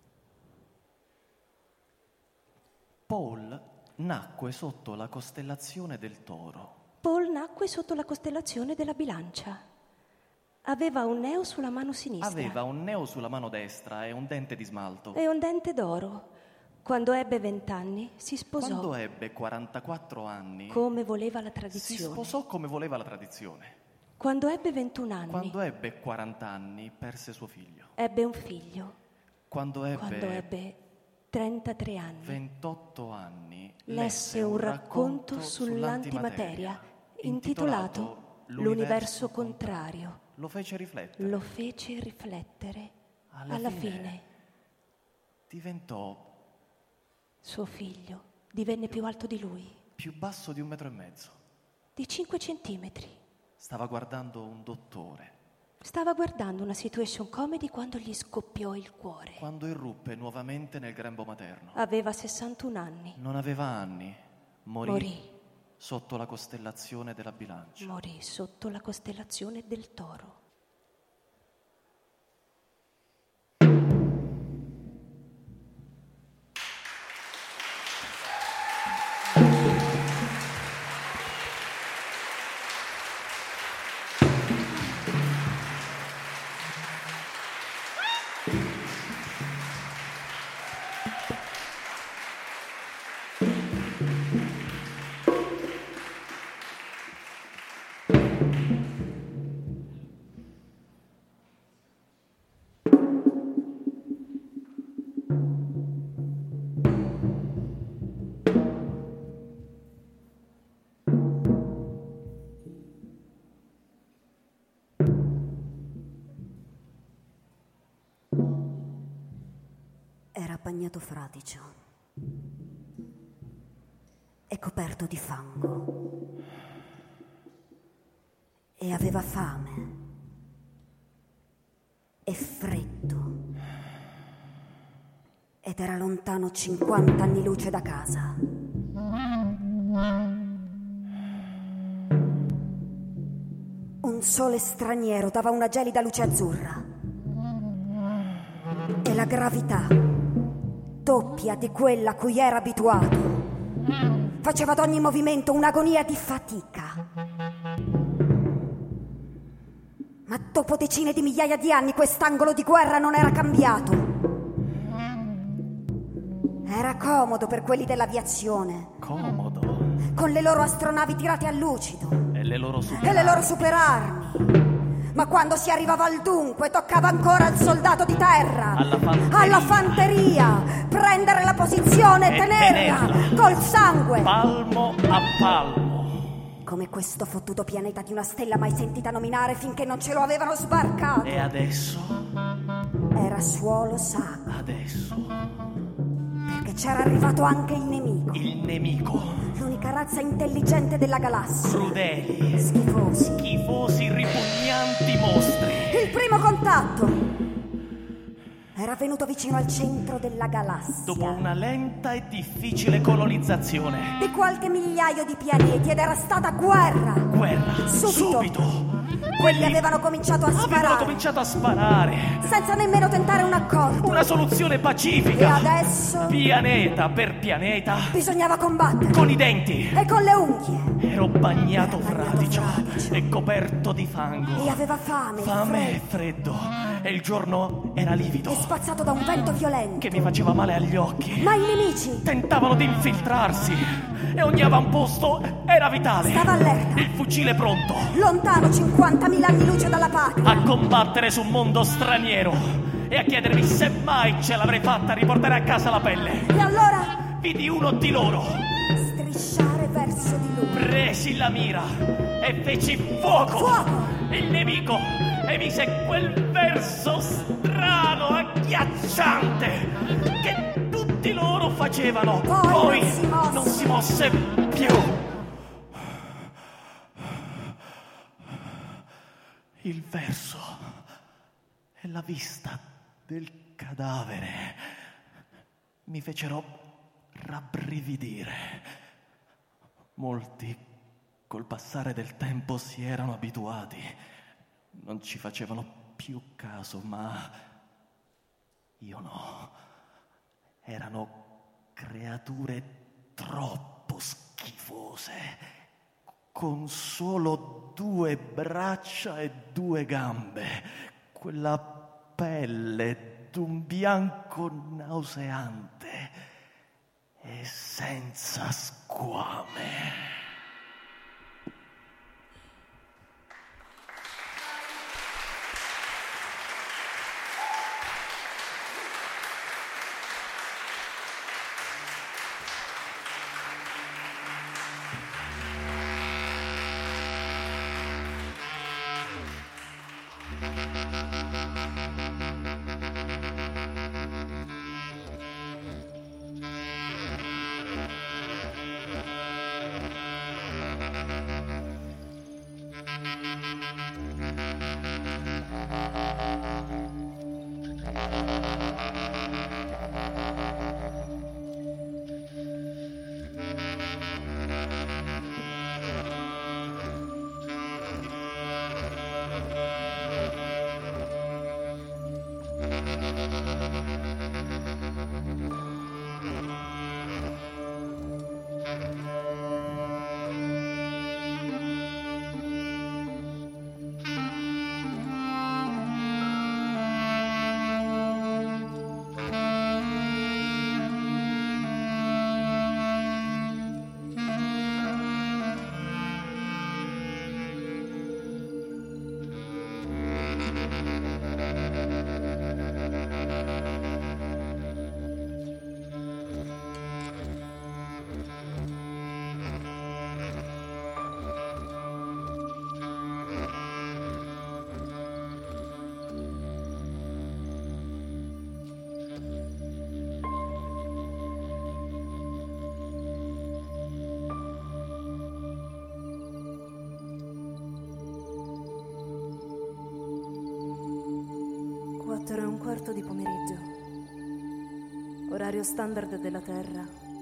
Paul nacque sotto la costellazione del Toro. Paul nacque sotto la costellazione della Bilancia. Aveva un neo sulla mano sinistra. Aveva un neo sulla mano destra e un dente di smalto. E un dente d'oro. Quando ebbe vent'anni si sposò. Quando ebbe quarantaquattro anni, come voleva la tradizione. Si sposò come voleva la tradizione. Quando ebbe ventuno anni. Quando ebbe quaranta anni perse suo figlio. Ebbe un figlio. Quando ebbe, Quando ebbe trentatré anni. ventotto anni lesse un racconto sull'antimateria intitolato L'universo contrario. Lo fece riflettere. Lo fece riflettere. Alla, Alla fine, fine diventò suo figlio divenne più alto di lui, più basso di un metro e mezzo. di cinque centimetri. Stava guardando un dottore Stava guardando una situation comedy quando gli scoppiò il cuore. quando irruppe nuovamente nel grembo materno. Aveva sessantuno anni. Non aveva anni. Morì, Morì. sotto la costellazione della Bilancia. Morì sotto la costellazione del Toro. Era bagnato fradicio e coperto di fango e aveva fame e freddo ed era lontano cinquanta anni luce da casa. Un sole straniero dava una gelida luce azzurra e la gravità, doppia di quella a cui era abituato, faceva ad ogni movimento un'agonia di fatica. Ma dopo decine di migliaia di anni quest'angolo di guerra non era cambiato. Era comodo per quelli dell'aviazione. Comodo. Con le loro astronavi tirate a lucido. E le loro E superarmi. le loro superarmi. Ma quando si arrivava al dunque toccava ancora al soldato di terra, Alla fanteria. alla fanteria, prendere la posizione e, E tenerla, tenerla. col sangue. Palmo a palmo. Come questo fottuto pianeta di una stella mai sentita nominare finché non ce lo avevano sbarcato. E adesso? Era suolo sacro, Adesso? perché c'era arrivato anche il nemico, Il nemico. l'unica razza intelligente della galassia. Crudeli. Schifosi. Schifosi, ripugnanti mostri. Il primo contatto era venuto vicino al centro della galassia. Dopo una lenta e difficile colonizzazione. Di qualche migliaio di pianeti ed era stata guerra. Guerra. Subito. Subito. Quelli avevano cominciato a Avevano sparare cominciato a sparare. senza nemmeno tentare un accordo. Una soluzione E pacifica. adesso Pianeta per pianeta. bisognava combattere. Con i denti. E con le unghie. Ero bagnato Era bagnato fradicio fradicio. e coperto di fango. E aveva fame. Fame e freddo, freddo. E il giorno era livido, E spazzato da un vento violento. che mi faceva male agli occhi. Ma i nemici Tentavano di infiltrarsi e ogni avamposto era vitale. Stava allerta. Il fucile pronto lontano cinquantamila anni luce dalla patria. a combattere su un mondo straniero e a chiedermi se mai ce l'avrei fatta a riportare a casa la pelle. E allora Vidi uno di loro, strisciare verso di lui. presi la mira e feci fuoco. Fuoco! Il nemico emise quel verso strano, agghiacciante, che tutti loro facevano. Poi, Poi non si mosse. non si mosse più. Il verso e la vista del cadavere mi fecero rabbrividire. Molti, col passare del tempo, si erano abituati, non ci facevano più caso, ma io no. Erano creature troppo schifose, con solo due braccia e due gambe, quella pelle d'un bianco nauseante e senza squame. Quattro e un quarto di pomeriggio. Orario standard della Terra.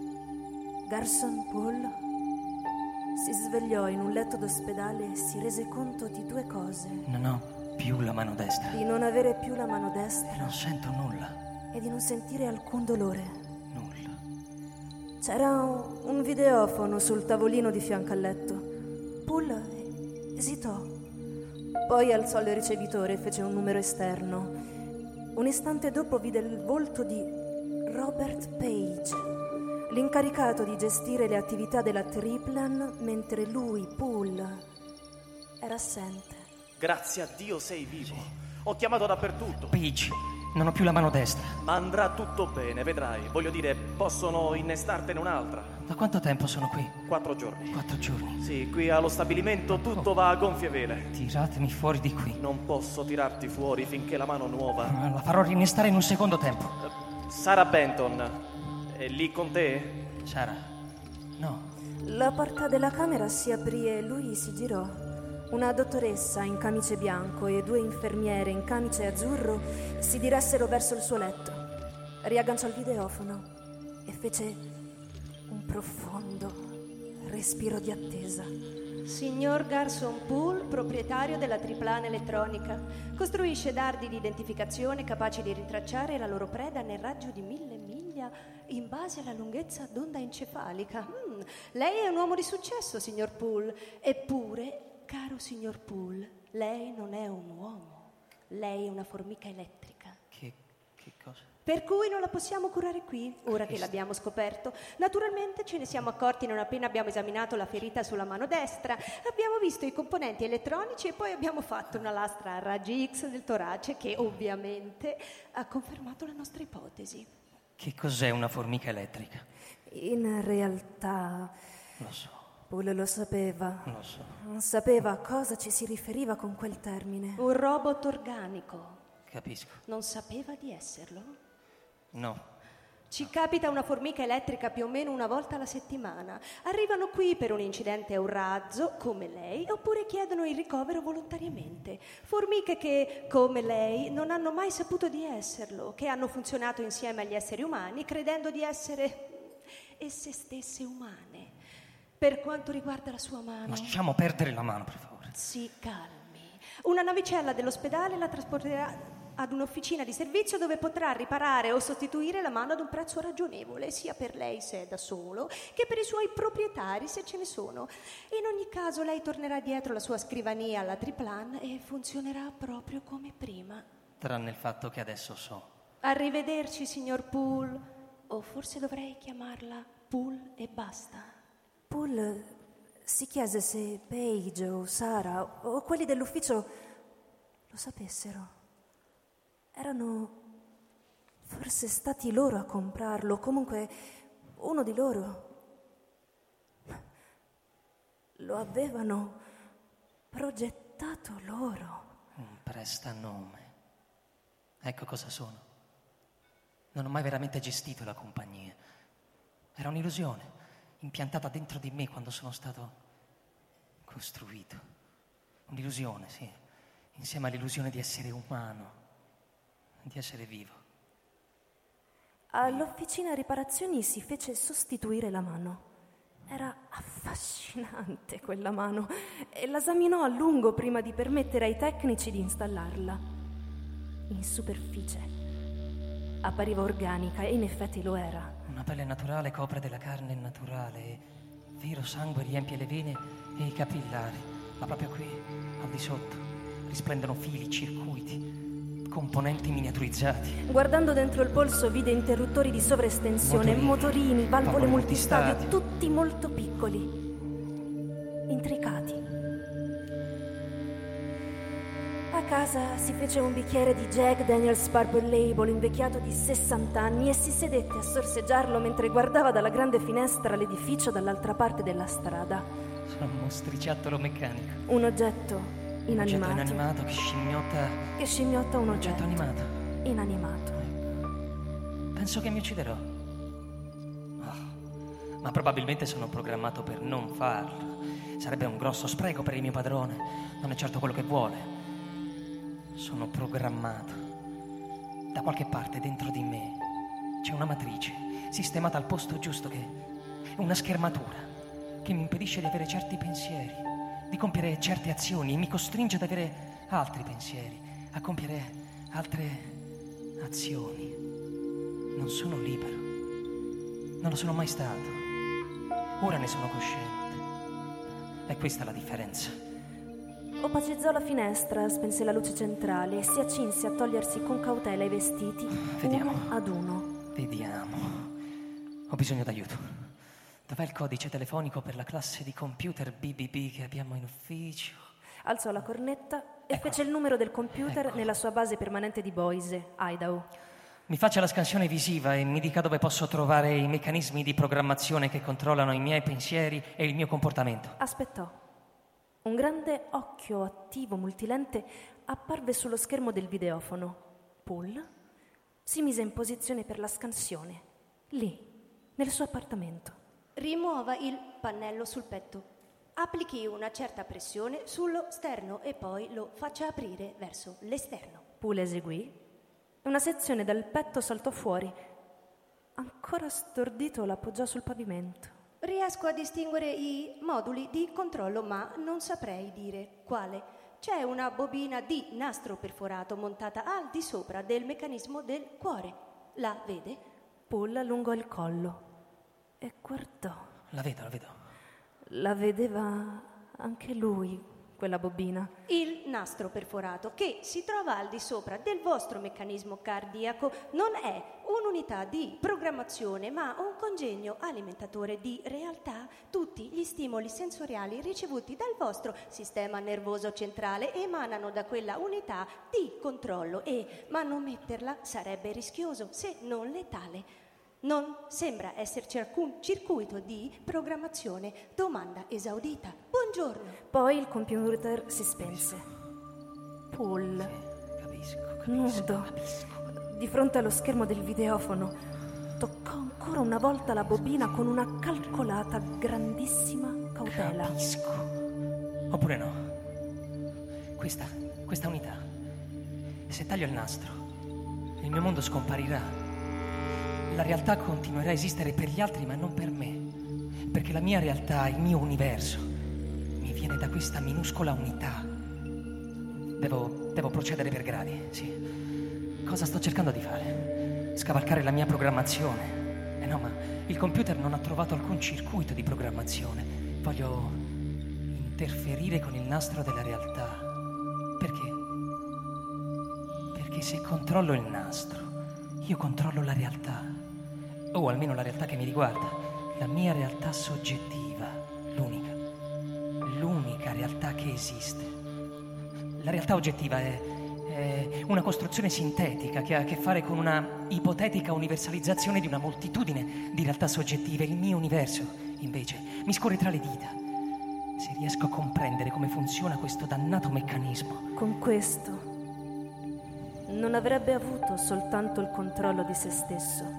Garson Paul si svegliò in un letto d'ospedale e si rese conto di due cose. Non ho più la mano destra. Di non avere più la mano destra. Non sento nulla. E di non sentire alcun dolore. Nulla. C'era un, un videofono sul tavolino di fianco al letto. Paul esitò. Poi alzò il ricevitore e fece un numero esterno. Un istante dopo vide il volto di Robert Page, l'incaricato di gestire le attività della Triplan, mentre lui, Paul, era assente. Grazie a Dio sei vivo. Ho chiamato dappertutto. Page, non ho più la mano destra. Ma andrà tutto bene, vedrai. Voglio dire, possono innestartene un'altra. Da quanto tempo sono qui? Quattro giorni. Quattro giorni. Sì, qui allo stabilimento tutto Oh. va a gonfie vele. Tiratemi fuori di qui. Non posso tirarti fuori finché la mano nuova. La farò rinnestare in un secondo tempo. Sara Benton è lì con te? Sara, no. La porta della camera si aprì e lui si girò. Una dottoressa in camice bianco e due infermiere in camice azzurro si diressero verso il suo letto. Riagganciò il videofono e fece un profondo respiro di attesa. Signor Garson Poole, proprietario della Triplan Elettronica, costruisce dardi di identificazione capaci di ritracciare la loro preda nel raggio di mille miglia in base alla lunghezza d'onda encefalica. Mm, lei è un uomo di successo, signor Poole. Eppure, caro signor Poole, lei non è un uomo. Lei è una formica elettrica. Che, che cosa? Per cui non la possiamo curare qui, ora che l'abbiamo scoperto. Naturalmente ce ne siamo accorti non appena abbiamo esaminato la ferita sulla mano destra. Abbiamo visto i componenti elettronici e poi abbiamo fatto una lastra a raggi X del torace che ovviamente ha confermato la nostra ipotesi. Che cos'è una formica elettrica? In realtà Lo so. Paul lo sapeva. Lo so. Non sapeva a cosa ci si riferiva con quel termine. Un robot organico. Capisco. Non sapeva di esserlo? No. Ci capita una formica elettrica più o meno una volta alla settimana. Arrivano qui per un incidente a un razzo, come lei, oppure chiedono il ricovero volontariamente. Formiche che, come lei, non hanno mai saputo di esserlo, che hanno funzionato insieme agli esseri umani, credendo di essere esse stesse umane. Per quanto riguarda la sua mano... Lasciamo perdere la mano, per favore. Si calmi. Una navicella dell'ospedale la trasporterà ad un'officina di servizio dove potrà riparare o sostituire la mano ad un prezzo ragionevole, sia per lei se è da solo, che per i suoi proprietari se ce ne sono. In ogni caso lei tornerà dietro la sua scrivania alla Triplan e funzionerà proprio come prima. Tranne il fatto che adesso so. Arrivederci, signor Poole. O forse dovrei chiamarla Poole e basta. Paul si chiese se Paige o Sara o quelli dell'ufficio lo sapessero. Erano forse stati loro a comprarlo, comunque uno di loro. Lo avevano progettato loro. Un prestanome. Ecco cosa sono. Non ho mai veramente gestito la compagnia. Era un'illusione, impiantata dentro di me quando sono stato costruito. Un'illusione, sì, insieme all'illusione di essere umano, di essere vivo. All'officina riparazioni si fece sostituire la mano. Era affascinante quella mano e l'esaminò a lungo prima di permettere ai tecnici di installarla. In superficie appariva organica e in effetti lo era. Una pelle naturale copre della carne naturale e vero sangue riempie le vene e i capillari, ma proprio qui, al di sotto, risplendono fili, circuiti, componenti miniaturizzati. Guardando dentro il polso vide interruttori di sovraestensione, motorini, motorini valvole, valvole multistadio, multistadio, tutti molto piccoli, intricati. A casa si fece un bicchiere di Jack Daniel's Purple Label invecchiato di sessanta anni e si sedette a sorseggiarlo mentre guardava dalla grande finestra l'edificio dall'altra parte della strada. Sono un mostriciattolo meccanico. Un oggetto inanimato. Un oggetto inanimato che scimmiotta... Che scimmiotta un oggetto. oggetto animato. Inanimato. Penso che mi ucciderò. Oh, ma probabilmente sono programmato per non farlo. Sarebbe un grosso spreco per il mio padrone. Non è certo quello che vuole. Sono programmato. Da qualche parte dentro di me c'è una matrice sistemata al posto giusto che è una schermatura che mi impedisce di avere certi pensieri, di compiere certe azioni e mi costringe ad avere altri pensieri, a compiere altre azioni. Non sono libero. Non lo sono mai stato. Ora ne sono cosciente. È questa la differenza. Opacizzò la finestra, spense la luce centrale e si accinse a togliersi con cautela i vestiti, Vediamo. uno ad uno. Vediamo. Ho bisogno d'aiuto. Dov'è il codice telefonico per la classe di computer B B B che abbiamo in ufficio? Alzò la cornetta e Ecco. fece il numero del computer Ecco. nella sua base permanente di Boise, Idaho. Mi faccia la scansione visiva e mi dica dove posso trovare i meccanismi di programmazione che controllano i miei pensieri e il mio comportamento. Aspettò. Un grande occhio attivo multilente apparve sullo schermo del videofono. Paul si mise in posizione per la scansione, lì, nel suo appartamento. Rimuova il pannello sul petto. Applichi una certa pressione sullo sterno e poi lo faccia aprire verso l'esterno. Paul eseguì. Una sezione del petto saltò fuori. Ancora stordito l'appoggiò sul pavimento. Riesco a distinguere i moduli di controllo, ma non saprei dire quale. C'è una bobina di nastro perforato montata al di sopra del meccanismo del cuore. La vede? Paul allungò il collo e guardò. La vedo, la vedo. La vedeva anche lui, quella bobina. Il nastro perforato che si trova al di sopra del vostro meccanismo cardiaco non è un'unità di programmazione, ma un congegno alimentatore di realtà. Tutti gli stimoli sensoriali ricevuti dal vostro sistema nervoso centrale emanano da quella unità di controllo e manometterla sarebbe rischioso, se non letale. Non sembra esserci alcun circuito di programmazione. Domanda esaudita. Buongiorno. Poi il computer si spense. Paul, Capisco, capisco, nudo, capisco. di fronte allo schermo del videofono, toccò ancora una volta la bobina con una calcolata, grandissima cautela. Capisco. Oppure no. Questa, questa unità. Se taglio il nastro, il mio mondo scomparirà. La realtà continuerà a esistere per gli altri, ma non per me. Perché la mia realtà, il mio universo, mi viene da questa minuscola unità. Devo, devo procedere per gradi, sì. Cosa sto cercando di fare? Scavalcare la mia programmazione. Eh no, ma il computer non ha trovato alcun circuito di programmazione. Voglio interferire con il nastro della realtà. Perché? Perché se controllo il nastro, io controllo la realtà. O almeno la realtà che mi riguarda. La mia realtà soggettiva. L'unica. L'unica realtà che esiste. La realtà oggettiva è, è una costruzione sintetica che ha a che fare con una ipotetica universalizzazione di una moltitudine di realtà soggettive. Il mio universo, invece, mi scorre tra le dita. Se riesco a comprendere come funziona questo dannato meccanismo. Con questo non avrebbe avuto soltanto il controllo di se stesso.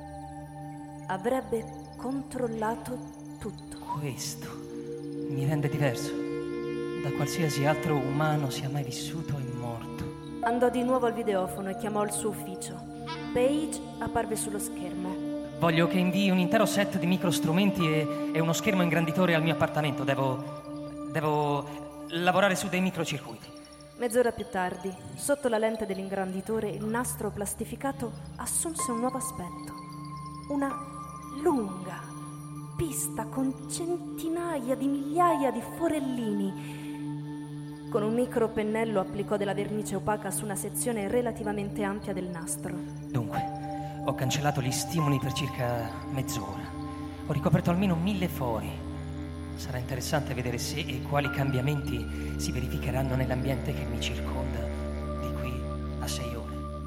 Avrebbe controllato tutto. Questo mi rende diverso da qualsiasi altro umano sia mai vissuto e morto. Andò di nuovo al videofono e chiamò il suo ufficio. Paige apparve sullo schermo. Voglio che invii un intero set di microstrumenti e, e uno schermo ingranditore al mio appartamento. Devo... devo lavorare su dei microcircuiti. Mezz'ora più tardi, sotto la lente dell'ingranditore, il nastro plastificato assunse un nuovo aspetto. Una lunga pista con centinaia di migliaia di forellini. Con un micro pennello applicò della vernice opaca su una sezione relativamente ampia del nastro. Dunque, ho cancellato gli stimoli per circa mezz'ora. Ho ricoperto almeno mille fori. Sarà interessante vedere se e quali cambiamenti si verificheranno nell'ambiente che mi circonda di qui a sei ore.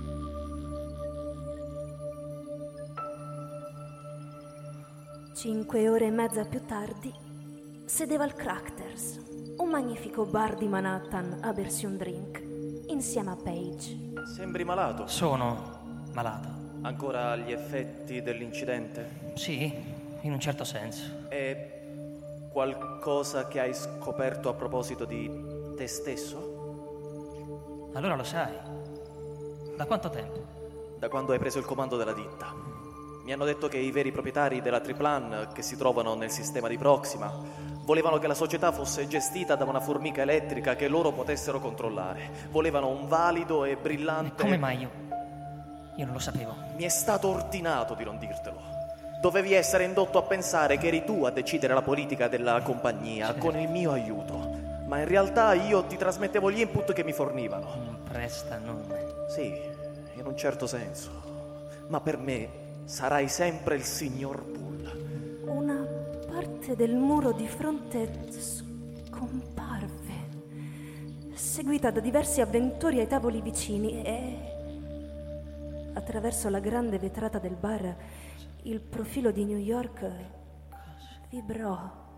Cinque ore e mezza più tardi, sedeva al Crackers, un magnifico bar di Manhattan a bersi un drink, insieme a Paige. Sembri malato. Sono malato. Ancora agli effetti dell'incidente? Sì, in un certo senso. È qualcosa che hai scoperto a proposito di te stesso? Allora lo sai. Da quanto tempo? Da quando hai preso il comando della ditta. Mi hanno detto che i veri proprietari della Triplan, che si trovano nel sistema di Proxima, volevano che la società fosse gestita da una formica elettrica che loro potessero controllare. Volevano un valido e brillante... E come mai io? Io non lo sapevo. Mi è stato ordinato di non dirtelo. Dovevi essere indotto a pensare che eri tu a decidere la politica della compagnia, Certo. con il mio aiuto. Ma in realtà io ti trasmettevo gli input che mi fornivano. Un prestanome. Sì, in un certo senso. Ma per me sarai sempre il signor Bull. Una parte del muro di fronte scomparve, seguita da diversi avventori ai tavoli vicini, e attraverso la grande vetrata del bar il profilo di New York vibrò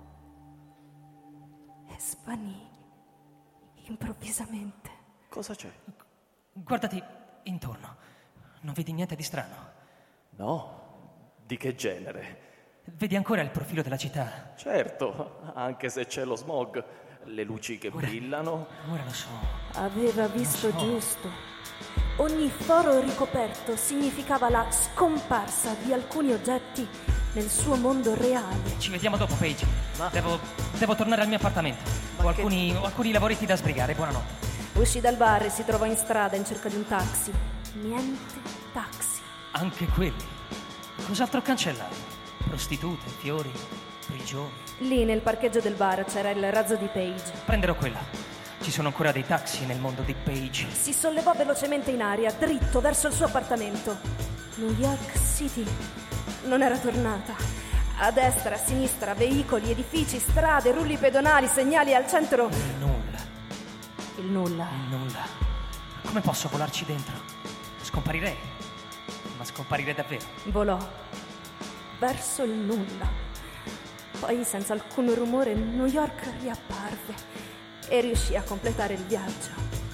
e svanì improvvisamente. Cosa c'è? Guardati intorno. Non vedi niente di strano? No, di che genere? Vedi ancora il profilo della città? Certo, anche se c'è lo smog, le luci che Ora- brillano. Ora lo so. Aveva visto giusto. Ogni foro ricoperto significava la scomparsa di alcuni oggetti nel suo mondo reale. Ci vediamo dopo, Paige. Ma- Devo, devo tornare al mio appartamento. Ma Ho che- alcuni, ho alcuni lavoretti da sbrigare. Buonanotte. Uscì dal bar e si trovò in strada in cerca di un taxi. Niente taxi. Anche quelli. Cos'altro ho cancellato? Prostitute, fiori, prigioni. Lì nel parcheggio del bar c'era il razzo di Paige. Prenderò quella. Ci sono ancora dei taxi nel mondo di Paige. Si sollevò velocemente in aria, dritto verso il suo appartamento. New York City non era tornata. A destra, a sinistra, veicoli, edifici, strade, rulli pedonali, segnali al centro. Il nulla, Il nulla. il nulla. Come posso volarci dentro? Scomparirei. Ma scomparire davvero. Volò verso il nulla. Poi, senza alcun rumore, New York riapparve e riuscì a completare il viaggio.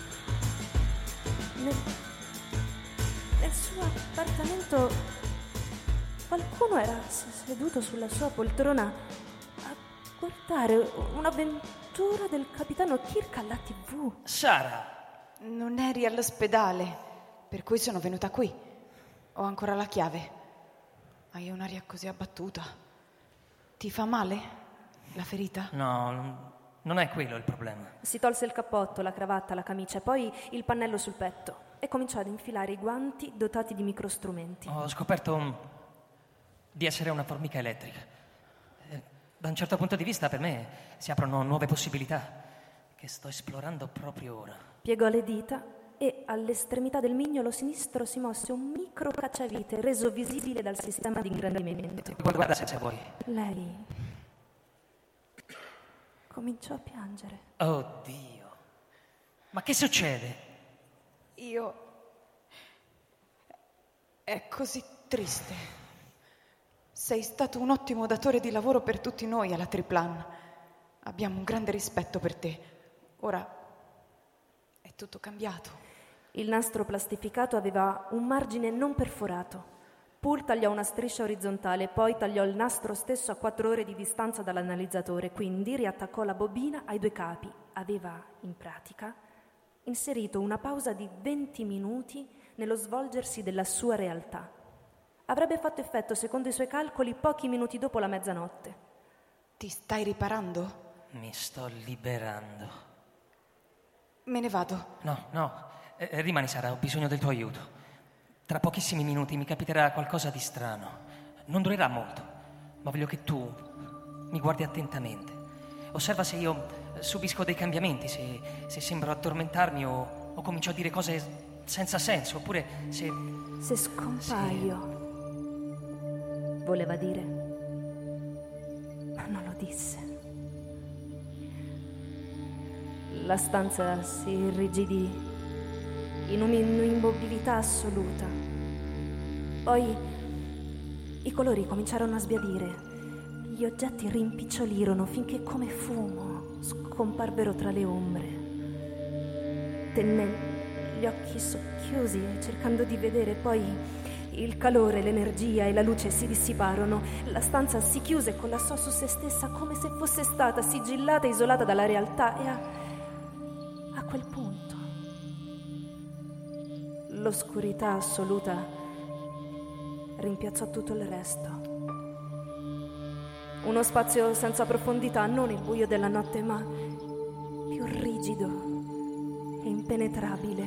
Nel, nel suo appartamento qualcuno era seduto sulla sua poltrona a guardare un'avventura del capitano Kirk alla tivù. Sara! Non eri all'ospedale, per cui sono venuta qui. Ho ancora la chiave. Hai un'aria così abbattuta. Ti fa male la ferita? No, non- non è quello il problema. Si tolse il cappotto, la cravatta, la camicia e poi il pannello sul petto e cominciò ad infilare i guanti dotati di microstrumenti. Ho scoperto um, di essere una formica elettrica. Eh, Da un certo punto di vista, per me, si aprono nuove possibilità che sto esplorando proprio ora. Piegò le dita e all'estremità del mignolo sinistro si mosse un micro cacciavite reso visibile dal sistema di ingrandimento. Guarda, guarda se vuoi. Lei cominciò a piangere. Oh Dio. Ma che succede? Io... È così triste. Sei stato un ottimo datore di lavoro per tutti noi alla Triplan. Abbiamo un grande rispetto per te. Ora è tutto cambiato. Il nastro plastificato aveva un margine non perforato. Poole tagliò una striscia orizzontale, poi tagliò il nastro stesso a quattro ore di distanza dall'analizzatore, quindi riattaccò la bobina ai due capi. Aveva, in pratica, inserito una pausa di venti minuti nello svolgersi della sua realtà. Avrebbe fatto effetto, secondo i suoi calcoli, pochi minuti dopo la mezzanotte. Ti stai riparando? Mi sto liberando. Me ne vado. No, no, eh, rimani Sara, ho bisogno del tuo aiuto. Tra pochissimi minuti mi capiterà qualcosa di strano. Non durerà molto, ma voglio che tu mi guardi attentamente. Osserva se io subisco dei cambiamenti, se, se sembro addormentarmi o, o comincio a dire cose senza senso, oppure se... Se scompaio, voleva dire, ma non lo disse. La stanza si irrigidì in un'immobilità assoluta. Poi i colori cominciarono a sbiadire. Gli oggetti rimpicciolirono finché, come fumo, scomparvero tra le ombre. Tenne gli occhi socchiusi, cercando di vedere, poi il calore, l'energia e la luce si dissiparono. La stanza si chiuse e collassò su se stessa come se fosse stata sigillata e isolata dalla realtà. E a, a quel punto l'oscurità assoluta rimpiazzò tutto il resto. Uno spazio senza profondità, non il buio della notte, ma più rigido e impenetrabile.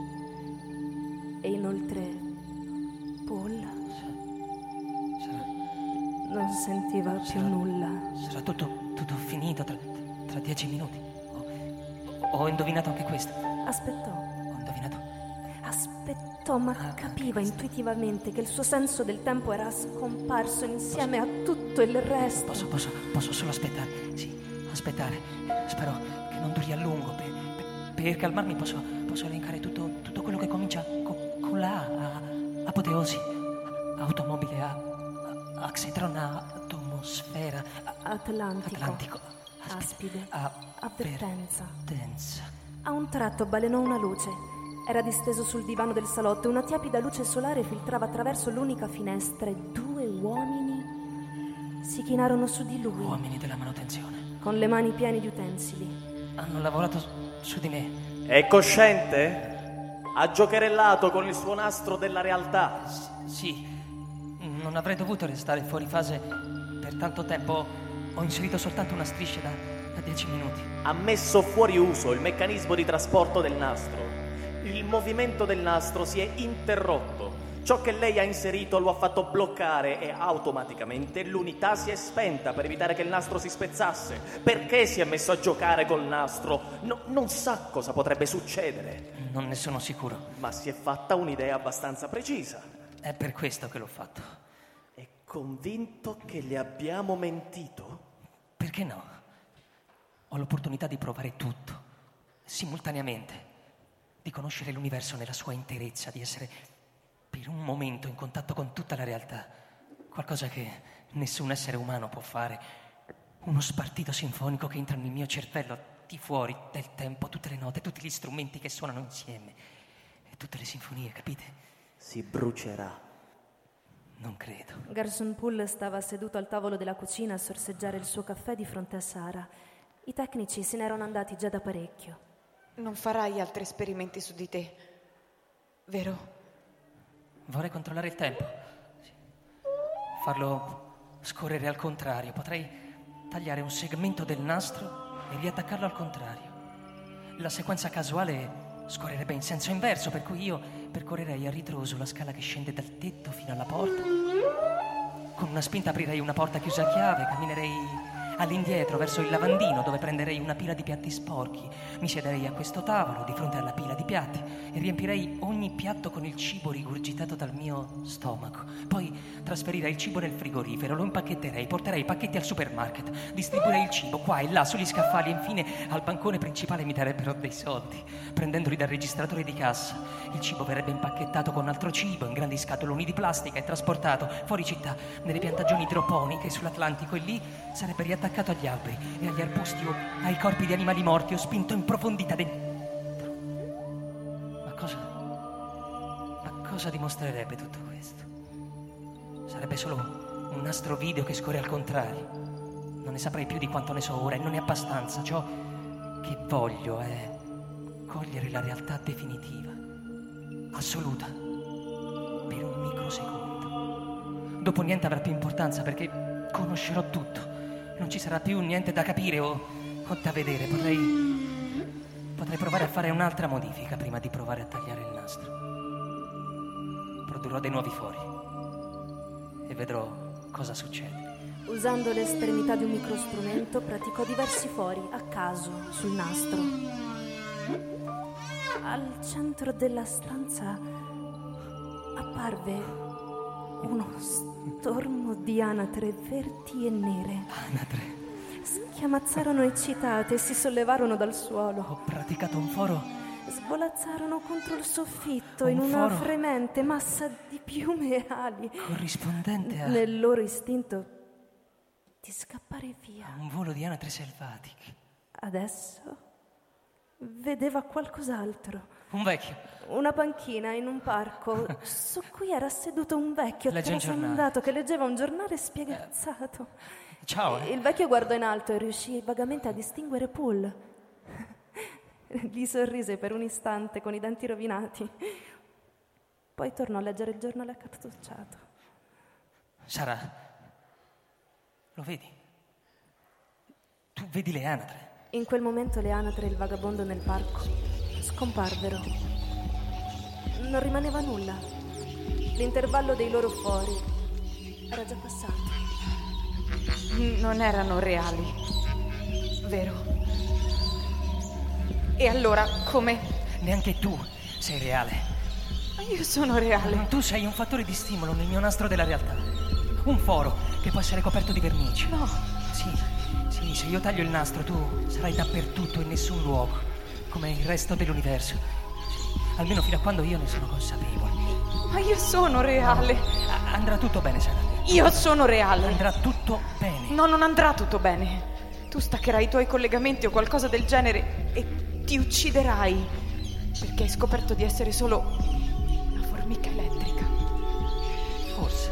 E inoltre Paul Sarà, non sentiva più nulla. sarà tutto, tutto finito tra, tra dieci minuti. Ho, ho indovinato anche questo. Aspettò, Ho indovinato. aspettò, ma capiva intuitivamente che il suo senso del tempo era scomparso insieme a tutto il resto. Posso, posso, posso solo aspettare. Sì, aspettare. Spero che non duri a lungo. Per, per, per calmarmi posso, posso elencare tutto, tutto quello che comincia co- con la A. a- Apoteosi, automobile A, a- Axetron A, atmosfera, a- Atlantico, Atlantico, aspide, A- avvertenza. avvertenza. A un tratto balenò una luce. Era disteso sul divano del salotto e una tiepida luce solare filtrava attraverso l'unica finestra e due uomini si chinarono su di lui Uomini della manutenzione. con le mani piene di utensili. Hanno lavorato su- su di me. È cosciente? Ha giocherellato con il suo nastro della realtà. S- sì, non avrei dovuto restare fuori fase per tanto tempo. Ho inserito soltanto una striscia da, da dieci minuti. Ha messo fuori uso il meccanismo di trasporto del nastro. Il movimento del nastro si è interrotto. Ciò che lei ha inserito lo ha fatto bloccare e automaticamente l'unità si è spenta per evitare che il nastro si spezzasse. Perché si è messo a giocare col nastro? No- non sa cosa potrebbe succedere, Non ne sono sicuro. ma si è fatta un'idea abbastanza precisa. È per questo che l'ho fatto. È convinto che le abbiamo mentito? Perché no? Ho l'opportunità di provare tutto, simultaneamente, di conoscere l'universo nella sua interezza, di essere per un momento in contatto con tutta la realtà, qualcosa che nessun essere umano può fare. Uno spartito sinfonico che entra nel mio cervello di fuori del tempo, tutte le note, tutti gli strumenti che suonano insieme e tutte le sinfonie, capite? Si brucerà. Non credo. Garson Poole stava seduto al tavolo della cucina a sorseggiare il suo caffè di fronte a Sara. I tecnici se n'erano andati già da parecchio. Non farai altri esperimenti su di te, vero? Vorrei controllare il tempo. Sì. Farlo scorrere al contrario. Potrei tagliare un segmento del nastro e riattaccarlo al contrario. La sequenza casuale scorrerebbe in senso inverso, per cui io percorrerei a ritroso la scala che scende dal tetto fino alla porta. Con una spinta aprirei una porta chiusa a chiave, camminerei all'indietro verso il lavandino, dove prenderei una pila di piatti sporchi. Mi siederei a questo tavolo di fronte alla pila di piatti e riempirei ogni piatto con il cibo rigurgitato dal mio stomaco. Poi trasferirei il cibo nel frigorifero, lo impacchetterei, porterei i pacchetti al supermarket, distribuirei il cibo qua e là sugli scaffali e infine al bancone principale mi darebbero dei soldi. Prendendoli dal registratore di cassa, il cibo verrebbe impacchettato con altro cibo in grandi scatoloni di plastica e trasportato fuori città nelle piantagioni idroponiche sull'Atlantico, e lì sarebbe riattaccato attaccato agli alberi e agli arbusti o ai corpi di animali morti o spinto in profondità dentro. Ma cosa? Ma cosa dimostrerebbe tutto questo? Sarebbe solo un nastro video che scorre al contrario. Non ne saprei più di quanto ne so ora e non è abbastanza. Ciò che voglio è cogliere la realtà definitiva, assoluta, per un microsecondo. Dopo niente avrà più importanza perché conoscerò tutto. Non ci sarà più niente da capire o, o da vedere. Potrei... Potrei provare a fare un'altra modifica prima di provare a tagliare il nastro. Produrrò dei nuovi fori e vedrò cosa succede. Usando l'estremità di un microstrumento, praticò diversi fori a caso sul nastro. Al centro della stanza apparve uno stormo di anatre verdi e nere. Anatre? Schiamazzarono eccitate e si sollevarono dal suolo. Ho praticato un foro. Svolazzarono contro il soffitto un in una foro fremente massa di piume e ali, corrispondente a... nel loro istinto di scappare via. a un volo di anatre selvatiche. Adesso vedeva qualcos'altro. Un vecchio. Una panchina in un parco su cui era seduto un vecchio Legge un giornale. trasandato che leggeva un giornale spiegazzato. Ciao. eh. Il vecchio guardò in alto e riuscì vagamente a distinguere Poole. Gli sorrise per un istante con i denti rovinati. Poi tornò a leggere il giornale accartocciato. Sara, lo vedi? Tu vedi le anatre? In quel momento le anatre e il vagabondo nel parco scomparvero. Non rimaneva nulla. L'intervallo dei loro fori era già passato. Non erano reali, vero? E allora come? Neanche tu sei reale. Ma io sono reale. Tu sei un fattore di stimolo nel mio nastro della realtà. Un foro che può essere coperto di vernice. No. Sì, sì, se io taglio il nastro tu sarai dappertutto in nessun luogo, come il resto dell'universo. Sì, almeno fino a quando io ne sono consapevole. Ma io sono reale. A- andrà tutto bene, Sara. Io sono reale. Andrà tutto bene. No, non andrà tutto bene. Tu staccherai i tuoi collegamenti o qualcosa del genere e ti ucciderai perché hai scoperto di essere solo una formica elettrica. Forse.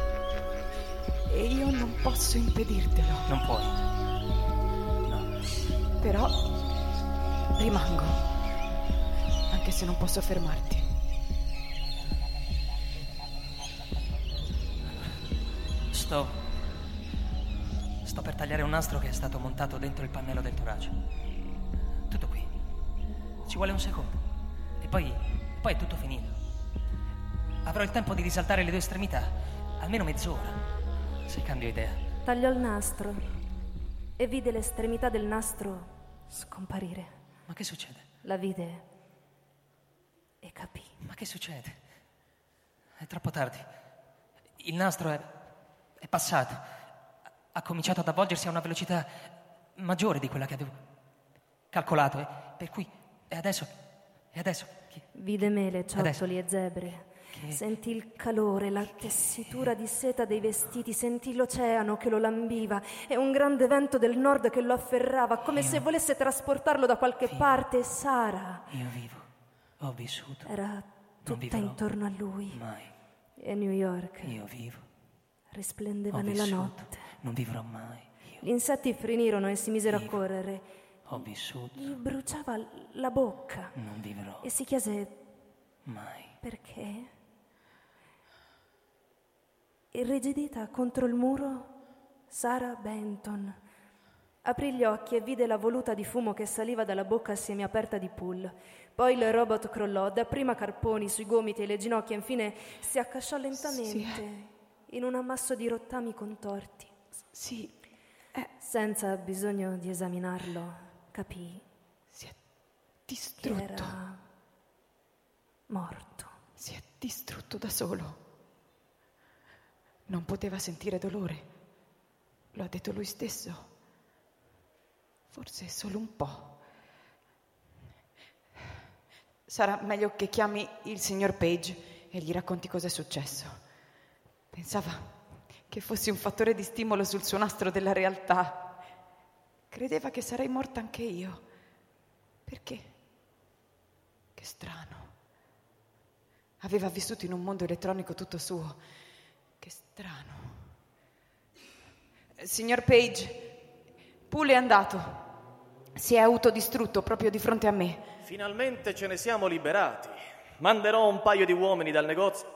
E io non posso impedirtelo. Non puoi. No. Però rimango, anche se non posso fermarti. Sto... Sto per tagliare un nastro che è stato montato dentro il pannello del torace. Tutto qui. Ci vuole un secondo. E poi... poi è tutto finito. Avrò il tempo di risaltare le due estremità. Almeno mezz'ora. Se cambio idea. Tagliò il nastro e vide l'estremità del nastro scomparire. Ma che succede? La vide e capì. Ma che succede? È troppo tardi. Il nastro è... è passato. Ha cominciato ad avvolgersi a una velocità maggiore di quella che avevo calcolato. E per cui... E adesso... E adesso... Che, Vide mele, ciottoli Adesso. e zebre. che, che... Sentì il calore, la tessitura di seta dei vestiti, sentì l'oceano che lo lambiva e un grande vento del nord che lo afferrava, come Io... se volesse trasportarlo da qualche Vivo. parte. Sara Io vivo, ho vissuto. era tutta vivrò intorno a lui. Mai. E New York Io vivo, risplendeva ho nella vissuto. notte. Non vivrò mai. Io Gli insetti frinirono e si misero Vivo. a correre. ho vissuto. Gli bruciava la bocca Non vivrò e si chiese mai. perché. Irrigidita contro il muro, Sarah Benton aprì gli occhi e vide la voluta di fumo che saliva dalla bocca semiaperta di Poole. Poi il robot crollò, dapprima carponi sui gomiti e le ginocchia, infine si accasciò lentamente Sì. in un ammasso di rottami contorti. Sì, Senza bisogno di esaminarlo, capì si è che distrutto. era morto. Si è distrutto da solo. Non poteva sentire dolore. Lo ha detto lui stesso. Forse solo un po'. Sarà meglio che chiami il signor Page e gli racconti cosa è successo. Pensava che fossi un fattore di stimolo sul suo nastro della realtà. Credeva che sarei morta anche io. Perché? Che strano. Aveva vissuto in un mondo elettronico tutto suo. Che strano. Signor Page, Poole è andato. Si è autodistrutto proprio di fronte a me. Finalmente ce ne siamo liberati. Manderò un paio di uomini dal negozio.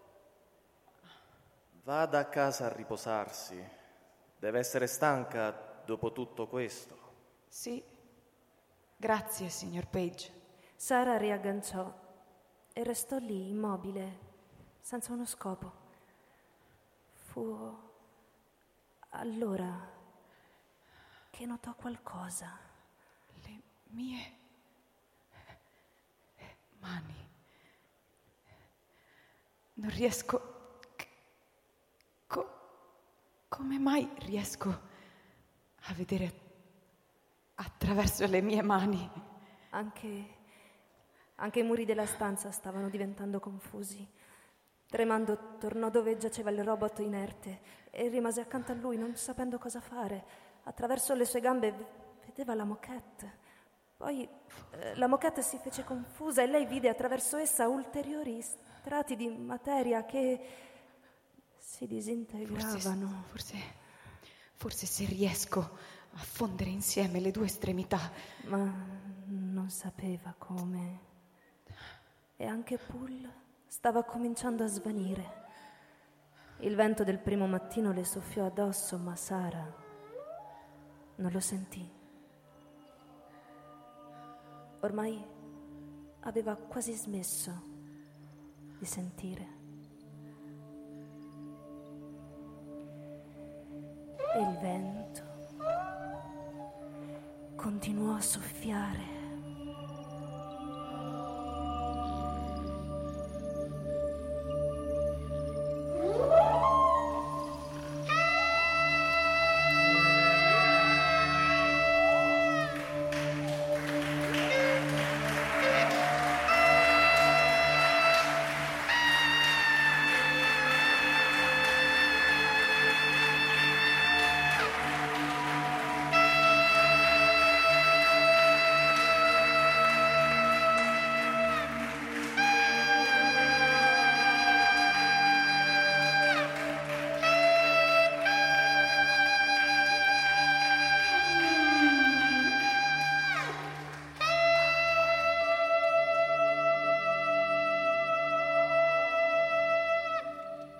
Vada a casa a riposarsi. Deve essere stanca dopo tutto questo. Sì. Grazie, signor Page. Sara riagganciò e restò lì, immobile, senza uno scopo. Fu allora che notò qualcosa. Le mie mani. Non riesco... Co- come mai riesco a vedere attraverso le mie mani? Anche, anche i muri della stanza stavano diventando confusi. Tremando tornò dove giaceva il robot inerte e rimase accanto a lui, non sapendo cosa fare. Attraverso le sue gambe v- vedeva la moquette. Poi eh, la moquette si fece confusa e lei vide attraverso essa ulteriori strati di materia che si disintegravano. Forse, forse, forse se riesco a fondere insieme le due estremità. Ma non sapeva come. E anche Poole stava cominciando a svanire. Il vento del primo mattino le soffiò addosso, ma Sara non lo sentì. Ormai aveva quasi smesso di sentire. E il vento continuò a soffiare